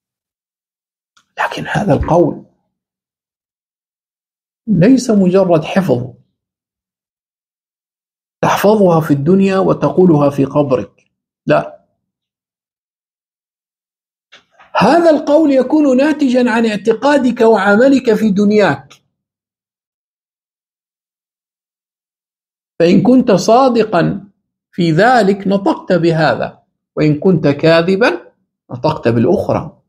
لكن هذا القول ليس مجرد حفظ، تحفظها في الدنيا وتقولها في قبرك، لا، هذا القول يكون ناتجا عن اعتقادك وعملك في دنياك، فإن كنت صادقا في ذلك نطقت بهذا، وإن كنت كاذبا نطقت بالأخرى.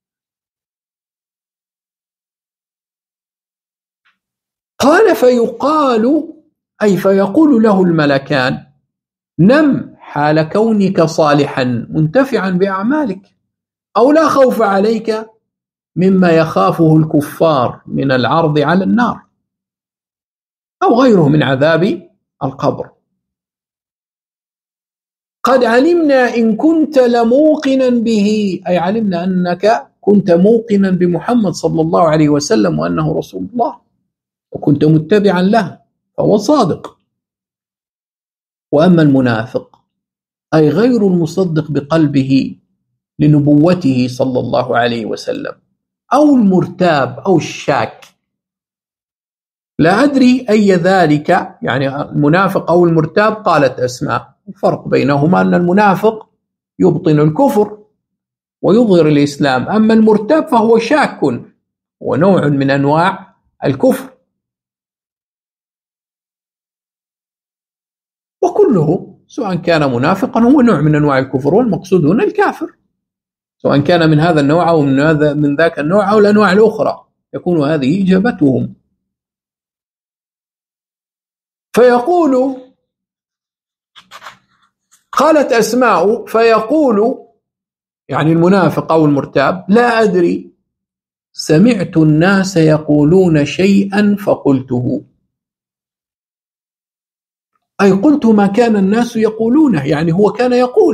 قال فيقال، أي فيقول له الملكان: نم حال كونك صالحا منتفعا بأعمالك، أو لا خوف عليك مما يخافه الكفار من العرض على النار أو غيره من عذاب القبر. قد علمنا إن كنت لموقنا به، أي علمنا أنك كنت موقنا بمحمد صلى الله عليه وسلم وأنه رسول الله، وكنت متبعا له، فهو صادق. وأما المنافق أي غير المصدق بقلبه لنبوته صلى الله عليه وسلم، أو المرتاب أو الشاك، لا أدري أي ذلك، يعني المنافق أو المرتاب قالت أسماء، الفرق بينهما أن المنافق يبطن الكفر ويظهر الإسلام، أما المرتاب فهو شاك ونوع من أنواع الكفر، وكله سواء كان منافقا هو نوع من أنواع الكفر، والمقصود هنا الكافر، سواء كان من هذا النوع أو من ذاك النوع أو الأنواع الأخرى، يكون هذه إجابتهم. فيقول، قالت أسماء فيقول يعني المنافق أو المرتاب: لا أدري، سمعت الناس يقولون شيئا فقلته، أي قلت ما كان الناس يقولونه، يعني هو كان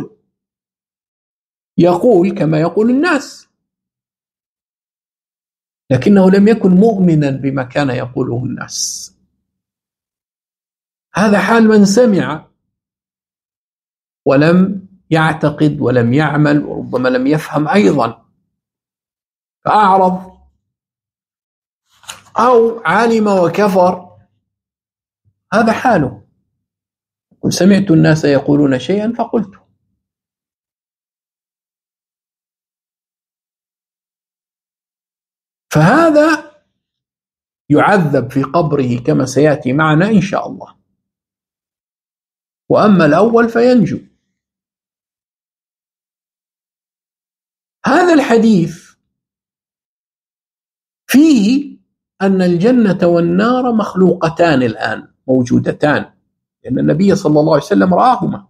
يقول كما يقول الناس، لكنه لم يكن مؤمنا بما كان يقوله الناس. هذا حال من سمع ولم يعتقد ولم يعمل، وربما لم يفهم أيضا فأعرض، أو علم وكفر، هذا حاله. سمعت الناس يقولون شيئا فقلت. فهذا يعذب في قبره كما سيأتي معنا إن شاء الله، وأما الأول فينجو. هذا الحديث فيه أن الجنة والنار مخلوقتان الآن، موجودتان، لأن النبي صلى الله عليه وسلم رآهما،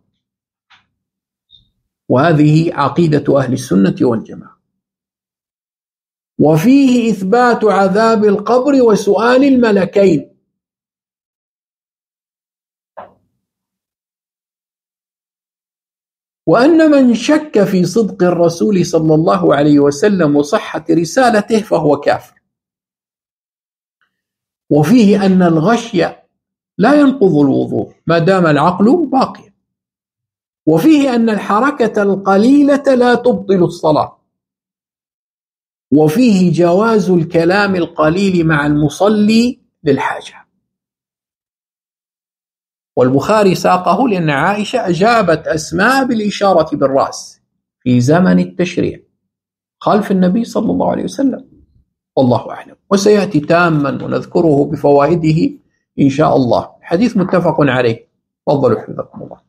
وهذه عقيدة أهل السنة والجماعة. وفيه إثبات عذاب القبر وسؤال الملكين. وأن من شك في صدق الرسول صلى الله عليه وسلم وصحة رسالته فهو كافر. وفيه أن الغشي لا ينقض الوضوء ما دام العقل باقيا. وفيه أن الحركة القليلة لا تبطل الصلاة. وفيه جواز الكلام القليل مع المصلي للحاجة. والبخاري ساقه لأن عائشة أجابت أسماء بالإشارة بالرأس في زمن التشريع خلف النبي صلى الله عليه وسلم، والله أعلم. وسيأتي تاما ونذكره بفوائده إن شاء الله. حديث متفق عليه. تفضلوا حفظكم الله.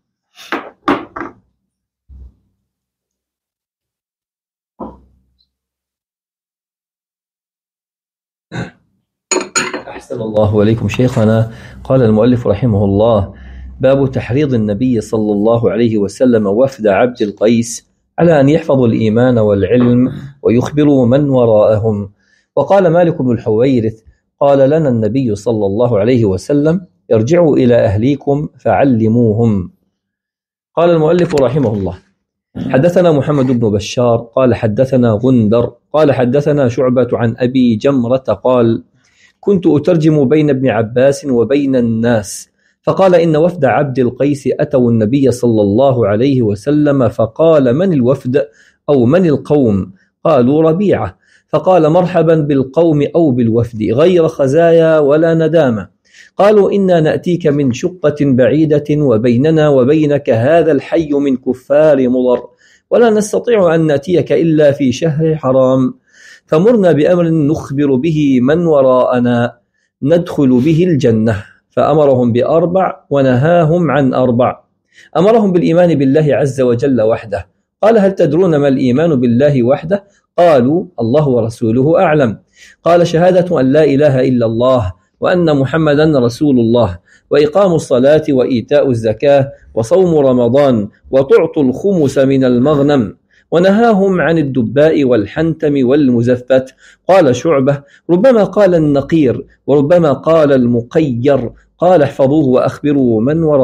أحسن الله وإليكم شيخنا. قال المؤلف رحمه الله: باب تحريض النبي صلى الله عليه وسلم وفد عبد القيس على أن يحفظوا الإيمان والعلم ويخبروا من وراءهم. وقال مالك بن الحويرث: قال لنا النبي صلى الله عليه وسلم: ارجعوا إلى أهليكم فعلموهم. قال المؤلف رحمه الله: حدثنا محمد بن بشار قال حدثنا غندر قال حدثنا شعبة عن أبي جمرة قال: كنت أترجم بين ابن عباس وبين الناس، فقال: إن وفد عبد القيس أتوا النبي صلى الله عليه وسلم، فقال: من الوفد أو من القوم؟ قالوا: ربيعة. فقال: مرحبا بالقوم أو بالوفد، غير خزايا ولا ندامة. قالوا إنا نأتيك من شقة بعيدة وبيننا وبينك هذا الحي من كفار مضر ولا نستطيع أن نأتيك إلا في شهر حرام فمرنا بأمر نخبر به من وراءنا ندخل به الجنة. فأمرهم بأربع ونهاهم عن أربع. أمرهم بالإيمان بالله عز وجل وحده. قال هل تدرون ما الإيمان بالله وحده؟ قالوا الله ورسوله أعلم. قال شهادة أن لا إله إلا الله وأن محمدا رسول الله وإقام الصلاة وإيتاء الزكاة وصوم رمضان وتعطوا الخمس من المغنم. ونهاهم عن الدباء والحنتم والمزفت. قال شعبة ربما قال النقير وربما قال المقير. قال احفظوه وأخبروه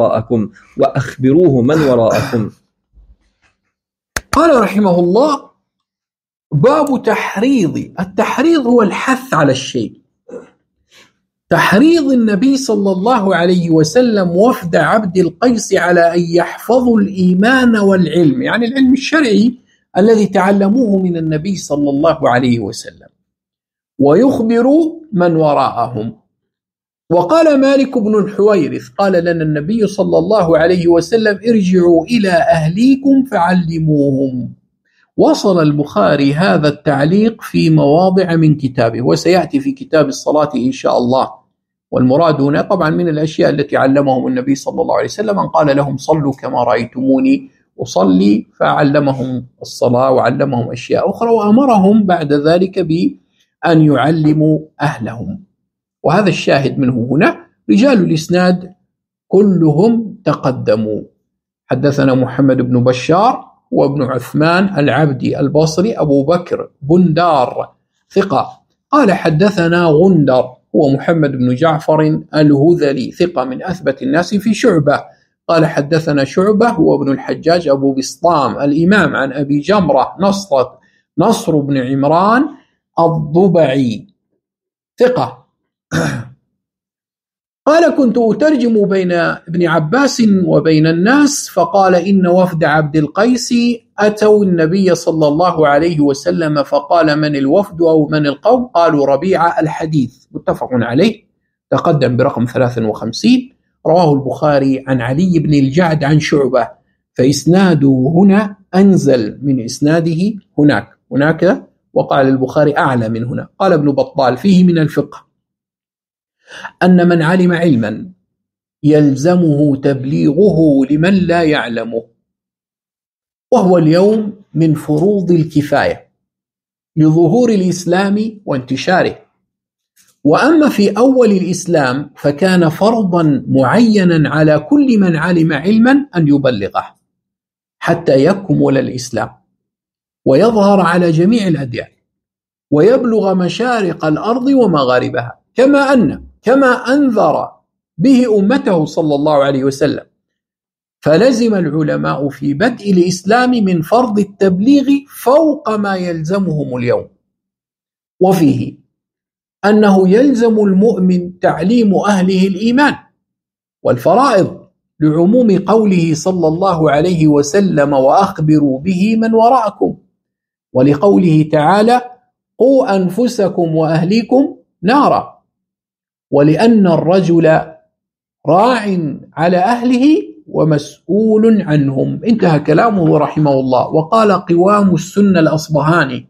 من وراءكم. قال رحمه الله باب تحريض. التحريض هو الحث على الشيء. تحريض النبي صلى الله عليه وسلم وفد عبد القيس على أن يحفظوا الإيمان والعلم، يعني العلم الشرعي الذي تعلموه من النبي صلى الله عليه وسلم، ويخبروا من وراءهم. وقال مالك بن الحويرث قال لنا النبي صلى الله عليه وسلم ارجعوا إلى أهليكم فعلموهم. وصل البخاري هذا التعليق في مواضع من كتابه وسيأتي في كتاب الصلاة إن شاء الله. والمراد هنا طبعا من الأشياء التي علمهم النبي صلى الله عليه وسلم أن قال لهم صلوا كما رأيتموني أصلي، فعلمهم الصلاة وعلمهم أشياء أخرى وأمرهم بعد ذلك بأن يعلموا أهلهم. وهذا الشاهد منه هنا. رجال الإسناد كلهم تقدموا. حدثنا محمد بن بشار وابن عثمان العبدي البصري أبو بكر بندار ثقة. قال حدثنا غندر هو محمد بن جعفر الهذلي ثقة من أثبت الناس في شعبة. قال حدثنا شعبة هو ابن الحجاج أبو بسطام الإمام عن أبي جمرة نصر بن عمران الضبعي ثقة. قال كنت أترجم بين ابن عباس وبين الناس فقال إن وفد عبد القيس أتوا النبي صلى الله عليه وسلم فقال من الوفد أو من القوم؟ قالوا ربيعة. الحديث متفق عليه تقدم برقم 53. رواه البخاري عن علي بن الجعد عن شعبة، فإسناده هنا أنزل من إسناده هناك وقال البخاري أعلى من هنا. قال ابن بطال فيه من الفقه أن من علم علما يلزمه تبليغه لمن لا يعلمه، وهو اليوم من فروض الكفاية لظهور الإسلام وانتشاره. وأما في أول الإسلام فكان فرضا معينا على كل من علم علما أن يبلغه حتى يكمل الإسلام ويظهر على جميع الأديان ويبلغ مشارق الأرض ومغاربها، كما أنذر به أمته صلى الله عليه وسلم. فلزم العلماء في بدء الإسلام من فرض التبليغ فوق ما يلزمهم اليوم. وفيه أنه يلزم المؤمن تعليم أهله الإيمان والفرائض لعموم قوله صلى الله عليه وسلم وأخبروا به من وراءكم، ولقوله تعالى قوا أنفسكم وأهليكم نارا، ولأن الرجل راع على أهله ومسؤول عنهم. انتهى كلامه رحمه الله. وقال قوام السنة الأصبهاني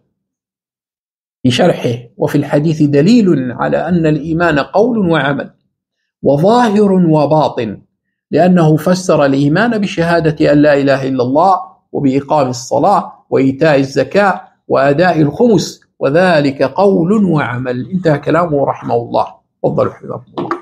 في شرحه وفي الحديث دليل على أن الإيمان قول وعمل وظاهر وباطن، لأنه فسر الإيمان بشهادة أن لا إله إلا الله وبإقام الصلاة وإيتاء الزكاة وأداء الخمس، وذلك قول وعمل. انتهى كلامه رحمه الله. تفضلوا حفظكم الله.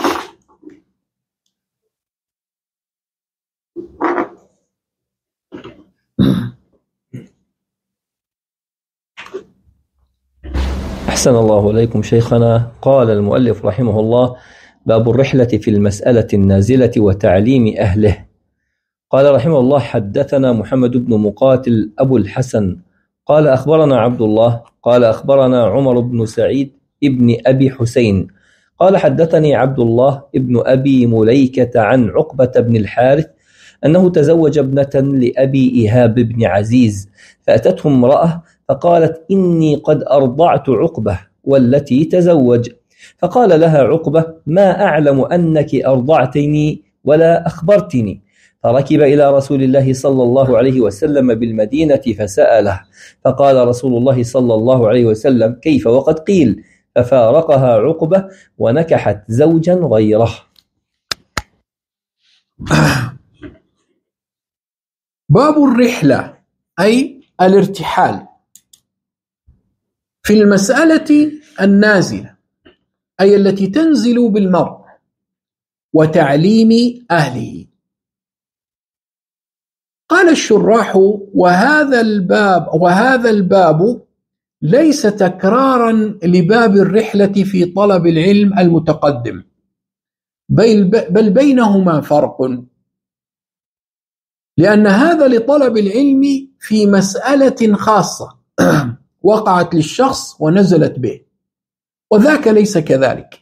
أحسن الله إليكم شيخنا. قال المؤلف رحمه الله باب الرحلة في المسألة النازلة وتعليم أهله. قال رحمه الله حدثنا محمد بن مقاتل أبو الحسن قال أخبرنا عبد الله قال أخبرنا عمر بن سعيد ابن أبي حسين قال حدثني عبد الله ابن أبي مليكة عن عقبة بن الحارث أنه تزوج ابنة لأبي إيهاب بن عزيز، فأتته امرأة فقالت إني قد أرضعت عقبة والتي تزوج، فقال لها عقبة: ما أعلم أنك أرضعتني ولا أخبرتني. فركب إلى رسول الله صلى الله عليه وسلم بالمدينة فسأله، فقال رسول الله صلى الله عليه وسلم: كيف وقد قيل؟ ففارقها عقبة ونكحت زوجا غيره. باب الرحلة أي الارتحال في المسألة النازلة، أي التي تنزل بالمرء، وتعليم أهله. قال الشراح: وهذا الباب ليس تكرارا لباب الرحلة في طلب العلم المتقدم، بل بينهما فرق، لأن هذا لطلب العلم في مسألة خاصة وقعت للشخص ونزلت به، وذاك ليس كذلك.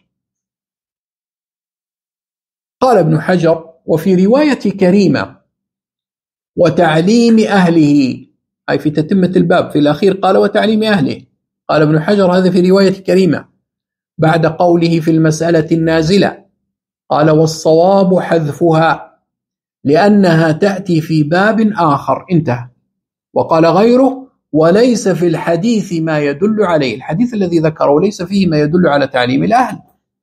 قال ابن حجر: وفي رواية كريمة وتعليم أهله، أي في تتمة الباب في الأخير قال وتعليم أهله. قال ابن حجر: هذا في رواية كريمة بعد قوله في المسألة النازلة. قال: والصواب حذفها لأنها تأتي في باب آخر. انتهى. وقال غيره: وليس في الحديث ما يدل عليه، الحديث الذي ذكره ليس فيه ما يدل على تعليم الأهل.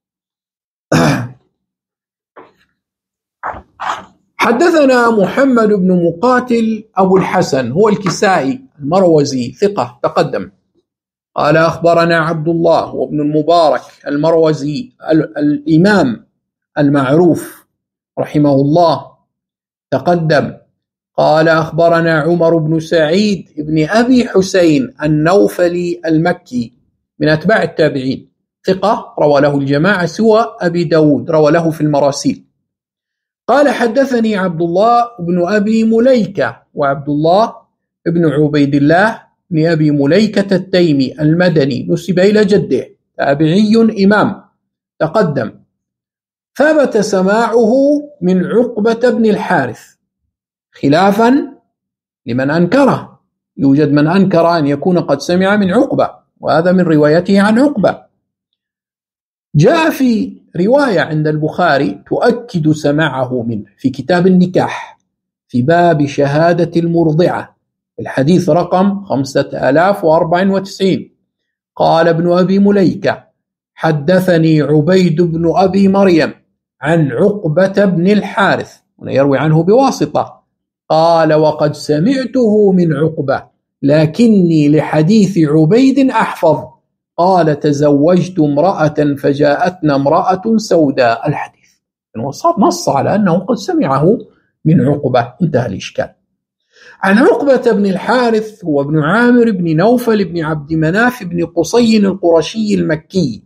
حدثنا محمد بن مقاتل أبو الحسن هو الكسائي المروزي ثقة تقدم. قال: أخبرنا عبد الله وابن المبارك المروزي الإمام المعروف رحمه الله تقدم. قال: أخبرنا عمر بن سعيد بن أبي حسين النوفلي المكي من أتباع التابعين ثقة، روى له الجماعة سوى أبي داود، روى له في المراسيل. قال: حدثني عبد الله بن أبي مليكة، وعبد الله بن عبيد الله بن أبي مليكة التيمي المدني نسب إلى جده، تابعي إمام تقدم. ثبت سماعه من عقبة بن الحارث خلافا لمن أنكره، يوجد من أنكر أن يكون قد سمع من عقبة، وهذا من روايته عن عقبة. جاء في رواية عند البخاري تؤكد سماعه منه في كتاب النكاح في باب شهادة المرضعة، الحديث رقم 5094. قال ابن أبي مليكة: حدثني عبيد بن أبي مريم عن عقبة بن الحارث، يروي عنه بواسطة. قال: وقد سمعته من عقبة، لكني لحديث عبيد أحفظ. قال: تزوجت امرأة فجاءتنا امرأة سوداء. الحديث نص على أنه قد سمعه من عقبة. انتهى الإشكال. عن عقبة بن الحارث هو ابن عامر بن نوفل بن عبد مناف بن قصي القرشي المكي،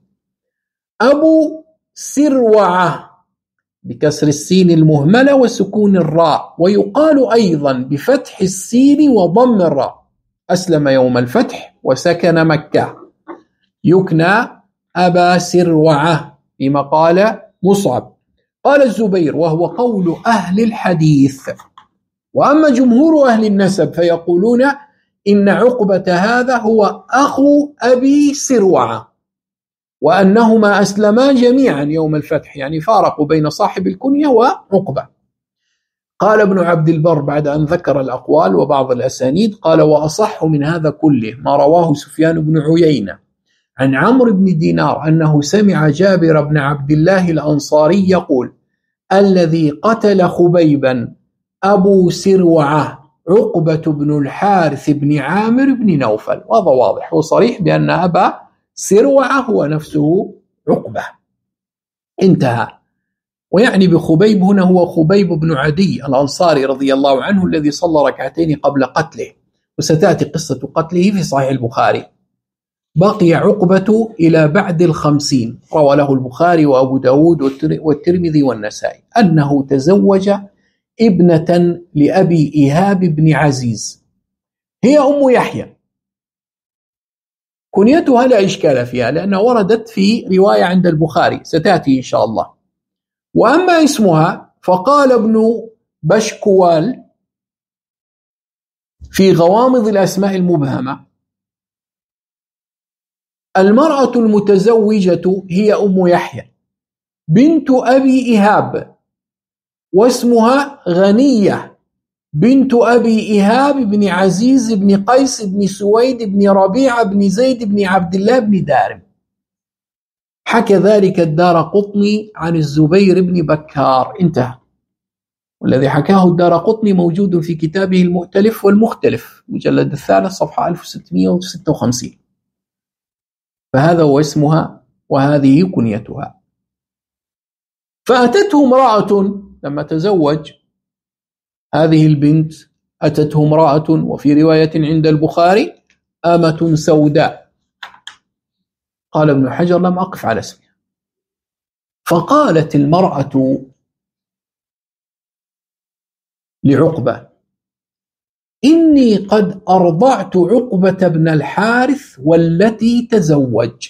أبو سروعة بكسر السين المهملة وسكون الراء، ويقال أيضا بفتح السين وضم الراء. أسلم يوم الفتح وسكن مكة، يكنى أبا سروعة بما قال مصعب. قال الزبير: وهو قول أهل الحديث. وأما جمهور أهل النسب فيقولون إن عقبة هذا هو أخو أبي سروعة، وأنهما أسلما جميعا يوم الفتح، يعني فارقوا بين صاحب الكنية وعقبة. قال ابن عبد البر بعد أن ذكر الأقوال وبعض الأسانيد، قال: وأصح من هذا كله ما رواه سفيان بن عيينة عن عمرو بن دينار أنه سمع جابر بن عبد الله الأنصاري يقول: الذي قتل خبيبا أبو سروعة عقبة بن الحارث بن عامر بن نوفل. وهذا واضح وصريح بأن أبا سروعة هو نفسه عقبة. انتهى. ويعني بخبيب هنا هو خبيب بن عدي الأنصاري رضي الله عنه الذي صلى ركعتين قبل قتله، وستأتي قصة قتله في صحيح البخاري. بقي عقبة إلى بعد 50، روى له البخاري وأبو داود والترمذي والنسائي أنه تزوج ابنة لأبي إيهاب بن عزيز، هي أم يحيى. كنيتها لا إشكال فيها لأنها وردت في رواية عند البخاري ستأتي إن شاء الله. وأما اسمها فقال ابن بشكوال في غوامض الأسماء المبهمة: المرأة المتزوجة هي أم يحيى بنت أبي إيهاب، واسمها غنية بنت أبي إيهاب بن عزيز بن قيس بن سويد بن ربيعة بن زيد بن عبد الله بن دارم. حكى ذلك الدارقطني عن الزبير بن بكار. انتهى. والذي حكاه الدارقطني موجود في كتابه المؤتلف والمختلف مجلد الثالث صفحة 1656. فهذا هو اسمها وهذه كنيتها. فأتته امرأة لما تزوج هذه البنت، أتته امرأة، وفي رواية عند البخاري أمة سوداء. قال ابن حجر لم أقف على اسمها. فقالت المرأة لعقبة: إني قد أرضعت عقبة بن الحارث والتي تزوج.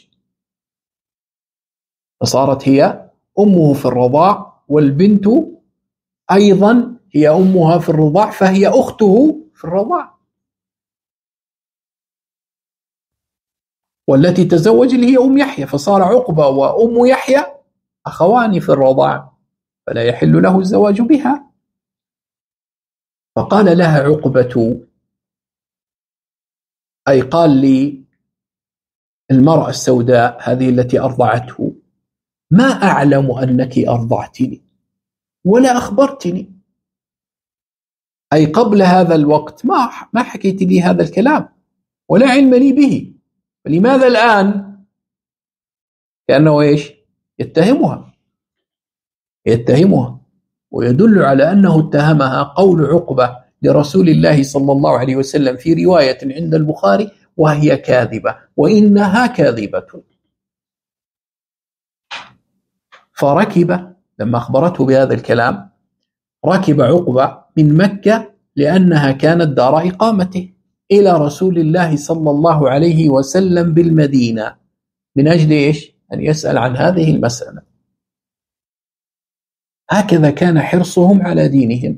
فصارت هي أمه في الرضاع، والبنت أيضا هي أمها في الرضاع، فهي أخته في الرضاع. والتي تزوج اللي هي أم يحيى، فصار عقبة وأم يحيى أخوان في الرضاع، فلا يحل له الزواج بها. فقال لها عقبة، أي قال لي المرأة السوداء هذه التي أرضعته: ما أعلم أنك أرضعتني ولا أخبرتني. أي قبل هذا الوقت ما حكيت لي هذا الكلام ولا علم لي به، فلماذا الآن؟ كأنه إيش؟ يتهمها. ويدل على أنه اتهمها قول عقبة لرسول الله صلى الله عليه وسلم في رواية عند البخاري: وهي كاذبة، وإنها كاذبة. فركب لما أخبرته بهذا الكلام، ركب عقبة من مكة لأنها كانت دار إقامته إلى رسول الله صلى الله عليه وسلم بالمدينة، من أجل إيش؟ أن يسأل عن هذه المسألة. هكذا كان حرصهم على دينهم،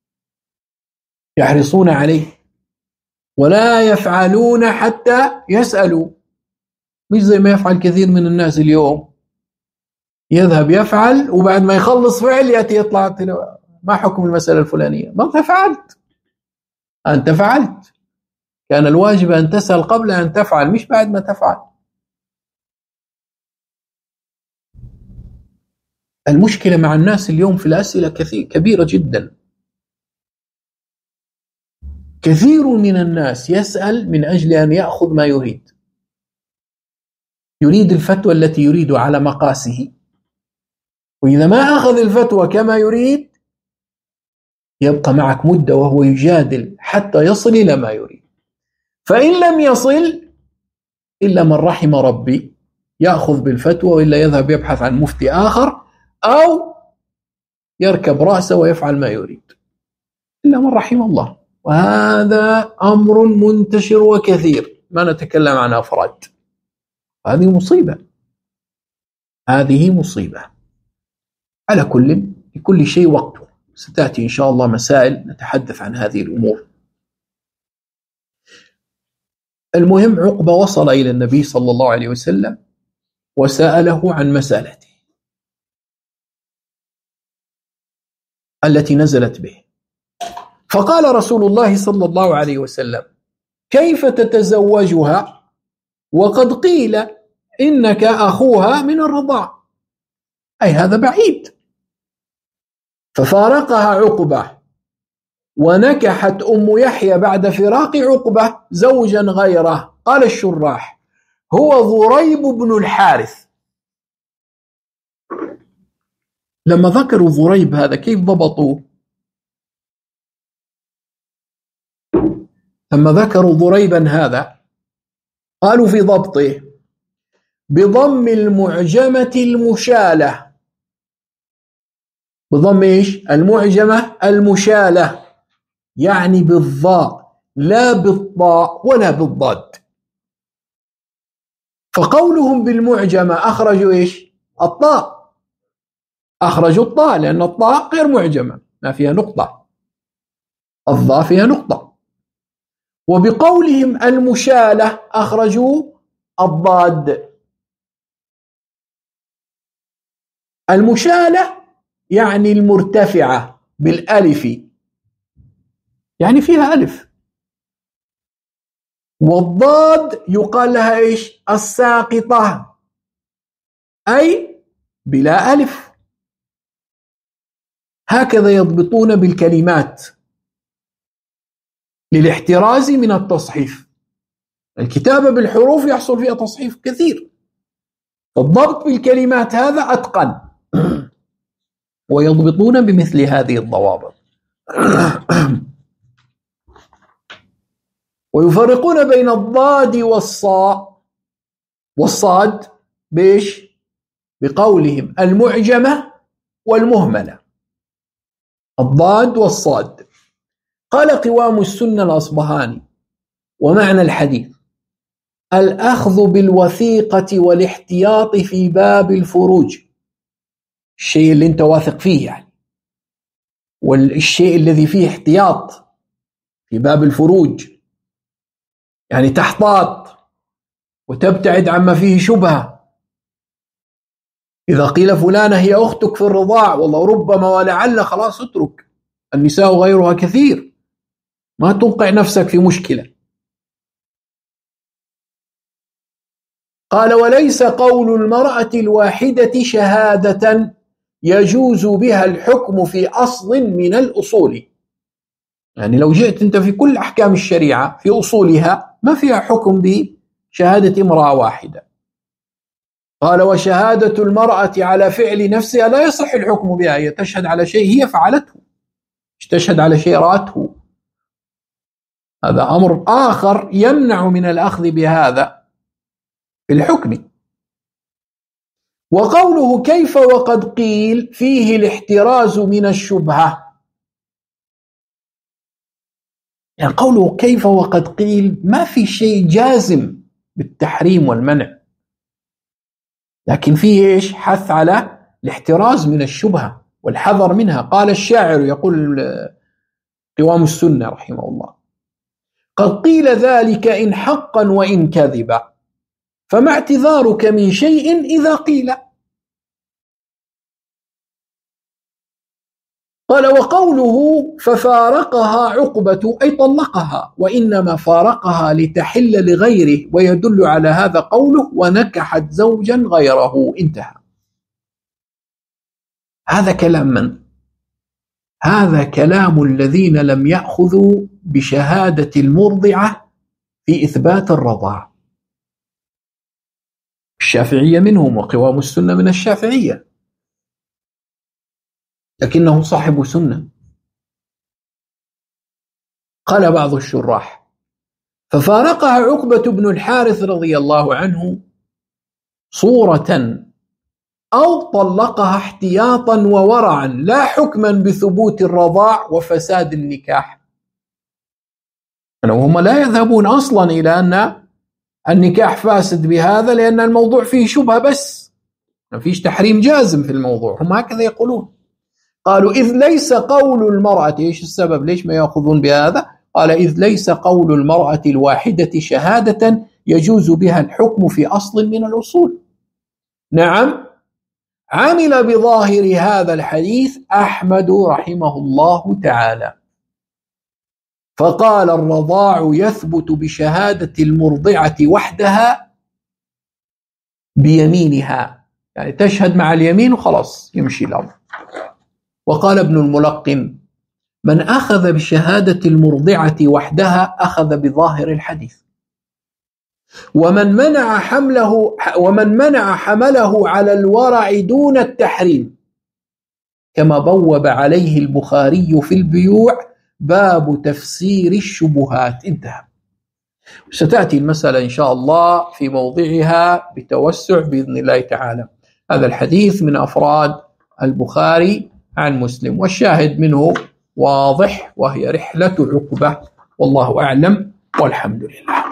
يحرصون عليه ولا يفعلون حتى يسألوا، مش زي ما يفعل كثير من الناس اليوم، يذهب يفعل وبعد ما يخلص فعل يأتي يطلع: ما حكم المسألة الفلانية؟ ما أنت فعلت. كان الواجب أن تسأل قبل أن تفعل، مش بعد ما تفعل. المشكلة مع الناس اليوم في الأسئلة كبيرة جدا. كثير من الناس يسأل من أجل أن يأخذ ما يريد الفتوى التي يريد على مقاسه، وإذا ما أخذ الفتوى كما يريد يبقى معك مدة وهو يجادل حتى يصل إلى ما يريد. فإن لم يصل إلا من رحم ربي يأخذ بالفتوى، وإلا يذهب يبحث عن مفتي آخر، أو يركب رأسه ويفعل ما يريد، إلا من رحم الله. وهذا أمر منتشر وكثير، ما نتكلم عن أفراد. هذه مصيبة. على لكل شيء وقته. ستأتي إن شاء الله مسائل نتحدث عن هذه الأمور. المهم عقبة وصل إلى النبي صلى الله عليه وسلم وسأله عن مسألته التي نزلت به. فقال رسول الله صلى الله عليه وسلم: كيف تتزوجها وقد قيل إنك أخوها من الرضاع؟ أي هذا بعيد. ففارقها عقبة، ونكحت أم يحيى بعد فراق عقبة زوجا غيره. قال الشراح: هو ضريب بن الحارث. لما ذكروا ضريب هذا كيف ضبطوه؟ لما ذكروا ضريبا هذا قالوا في ضبطه بضم المعجمة المشالة. بضم إيش؟ المعجمة المشالة، يعني بالضاء لا بالطاء ولا بالضاد. فقولهم بالمعجمة أخرجوا إيش؟ الطاء، أخرجوا الطاء، لأن الطاء غير معجمة ما فيها نقطة، الضاء فيها نقطة. وبقولهم المشالة أخرجوا الضاد. المشالة يعني المرتفعة بالألف، يعني فيها ألف. والضاد يقال لها إيش؟ الساقطة، أي بلا ألف. هكذا يضبطون بالكلمات للاحتراز من التصحيف. الكتابة بالحروف يحصل فيها تصحيف كثير، الضبط بالكلمات هذا أتقن، ويضبطون بمثل هذه الضوابط. ويفرقون بين الضاد والصاد بإيش؟ بقولهم المعجمة والمهملة، الضاد والصاد. قال قوام السنة الأصبهاني: ومعنى الحديث الأخذ بالوثيقة والاحتياط في باب الفروج، الشيء اللي انت واثق فيه يعني، والشيء الذي فيه احتياط في باب الفروج، يعني تحتاط وتبتعد عما فيه شبهة. إذا قيل فلانة هي أختك في الرضاع، والله ربما ولعل، خلاص اترك، النساء غيرها كثير، ما توقع نفسك في مشكلة. قال: وليس قول المرأة الواحدة شهادة يجوز بها الحكم في أصل من الأصول، يعني لو جئت أنت في كل أحكام الشريعة في أصولها ما فيها حكم بشهادة امرأة واحدة. قال: وشهادة المرأة على فعل نفسها لا يصح الحكم بها، هي تشهد على شيء هي فعلته، مش تشهد على شيء رأته. هذا أمر آخر يمنع من الأخذ بهذا في الحكم. وقوله كيف وقد قيل فيه الاحتراز من الشبهة، يعني قوله كيف وقد قيل ما في شيء جازم بالتحريم والمنع، لكن فيه إيش؟ حث على الاحتراز من الشبهة والحذر منها. قال الشاعر، يقول قوام السنة رحمه الله: قد قيل ذلك إن حقا وإن كذبا، فما اعتذارك من شيء إذا قيل. قال: وقوله ففارقها عقبة أي طلقها، وإنما فارقها لتحل لغيره، ويدل على هذا قوله ونكحت زوجا غيره. انتهى. هذا كلام من؟ هذا كلام الذين لم يأخذوا بشهادة المرضعة في إثبات الرضاع. الشافعية منهم، وقوام السنة من الشافعية، لكنه صاحب سنة. قال بعض الشراح: ففارقها عقبة بن الحارث رضي الله عنه صورة، أو طلقها احتياطا وورعا، لا حكما بثبوت الرضاع وفساد النكاح. وهم لا يذهبون أصلا إلى أن النكاح فاسد بهذا، لأن الموضوع فيه شبهة بس، ما فيش تحريم جازم في الموضوع، هم هكذا يقولون. قالوا: إذ ليس قول المرأة، إيش السبب ليش ما يأخذون بهذا؟ قال: إذ ليس قول المرأة الواحدة شهادة يجوز بها الحكم في أصل من الأصول. نعم، عمل بظاهر هذا الحديث أحمد رحمه الله تعالى، فقال: الرضاع يثبت بشهادة المرضعة وحدها بيمينها، يعني تشهد مع اليمين وخلاص يمشي الأمر. وقال ابن الملقن: من أخذ بشهادة المرضعة وحدها أخذ بظاهر الحديث، ومن منع حمله على الورع دون التحريم، كما بوب عليه البخاري في البيوع باب تفسير الشبهات. انتهى. ستأتي المسألة إن شاء الله في موضعها بتوسع بإذن الله تعالى. هذا الحديث من أفراد البخاري عن مسلم، والشاهد منه واضح، وهي رحلة عقبة، والله أعلم والحمد لله.